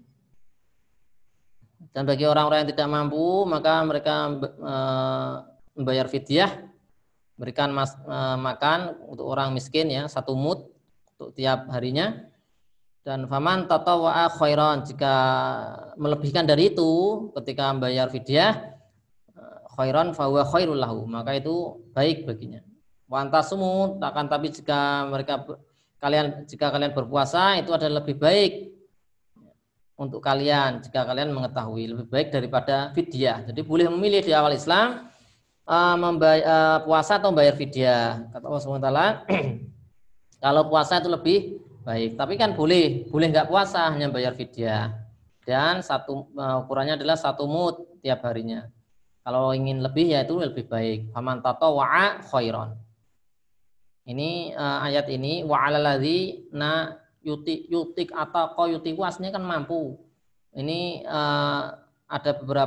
Dan bagi orang-orang yang tidak mampu maka mereka membayar fidyah, berikan makan untuk orang miskin ya 1 mud untuk tiap harinya. Dan faman tatawwa'a khairan, jika melebihkan dari itu ketika membayar fidyah, khairan fahuwa khairul lahu, maka itu baik baginya. Wa antasumu, akan tapi jika kalian berpuasa itu adalah lebih baik untuk kalian jika kalian mengetahui, lebih baik daripada fidyah. Jadi boleh memilih di awal Islam puasa atau membayar fidyah. Kata Allah SWT, kalau puasa itu lebih baik, tapi kan boleh nggak puasa, hanya bayar fidyah. Dan ukurannya adalah 1 mud tiap harinya. Kalau ingin lebih ya itu lebih baik. Faman tatawwa'a khairan. Ini ayat ini wa 'alal ladzina yutik atau yutiku aslinya kan mampu. Ini ada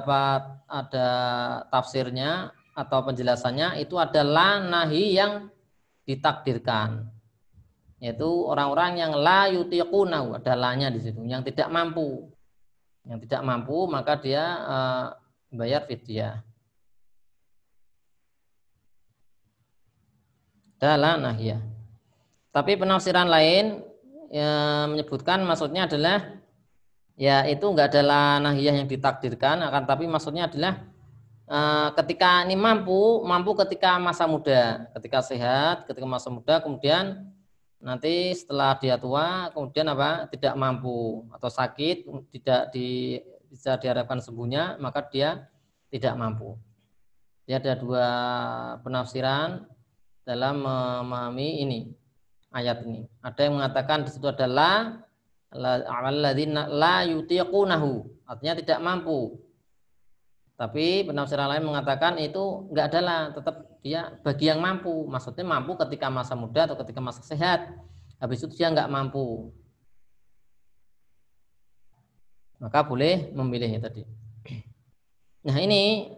tafsirnya atau penjelasannya, itu adalah nahi yang ditakdirkan. Yaitu orang-orang yang la yutiqunahu, ada la-nya di situ, yang tidak mampu. Yang tidak mampu maka dia bayar fidyah. Adalah nahiyah. Tapi penafsiran lain yang menyebutkan maksudnya adalah ya itu enggak adalah nahiyah yang ditakdirkan, akan tapi maksudnya adalah ketika ini mampu ketika masa muda, ketika sehat, ketika masa muda, kemudian nanti setelah dia tua kemudian apa? Tidak mampu atau sakit, bisa diharapkan sembuhnya, maka dia tidak mampu. Dia ada 2 penafsiran dalam memahami ini ayat ini. Ada yang mengatakan di situ adalah alladzina la yutiqunahu, artinya tidak mampu. Tapi penafsiran lain mengatakan itu enggak adalah, tetap dia bagi yang mampu. Maksudnya mampu ketika masa muda atau ketika masa sehat. Habis itu dia enggak mampu, maka boleh memilihnya tadi. Nah ini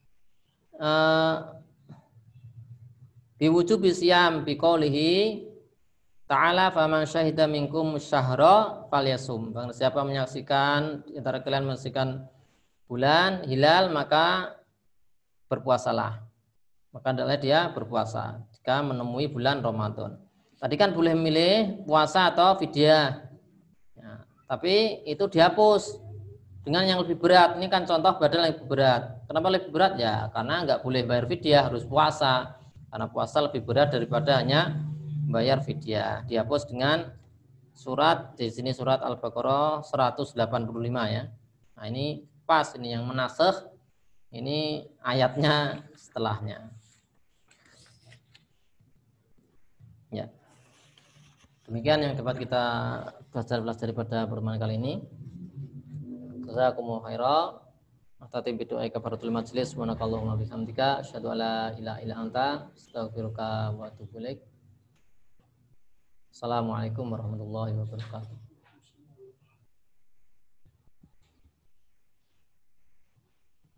biwujubi siyam biqaulihi ta'ala faman syahida minkum syahra falyasum. Barang siapa menyaksikan antara kalian menyaksikan bulan hilal maka berpuasalah. Maka hendaklah dia berpuasa jika menemui bulan Ramadan. Tadi kan boleh memilih puasa atau fidyah. Ya, tapi itu dihapus dengan yang lebih berat. Ini kan contoh badal yang lebih berat. Kenapa lebih berat? Ya karena nggak boleh bayar fidyah, harus puasa. Karena puasa lebih berat daripada hanya bayar fidyah. Dihapus dengan surat, di sini surat Al-Baqarah 185 ya. Nah ini pas, ini yang menasakh, ini ayatnya setelahnya. Ya. Demikian yang dapat kita belajar pada pertemuan kali ini. Jazakumullahu khairan. Ahtati bidu'ai kafaratul majlis. Subhanakallahumma bihamdika asyhadu an la ilaha illa anta astaghfiruka wa atubu ilaik. Assalamualaikum warahmatullahi wabarakatuh.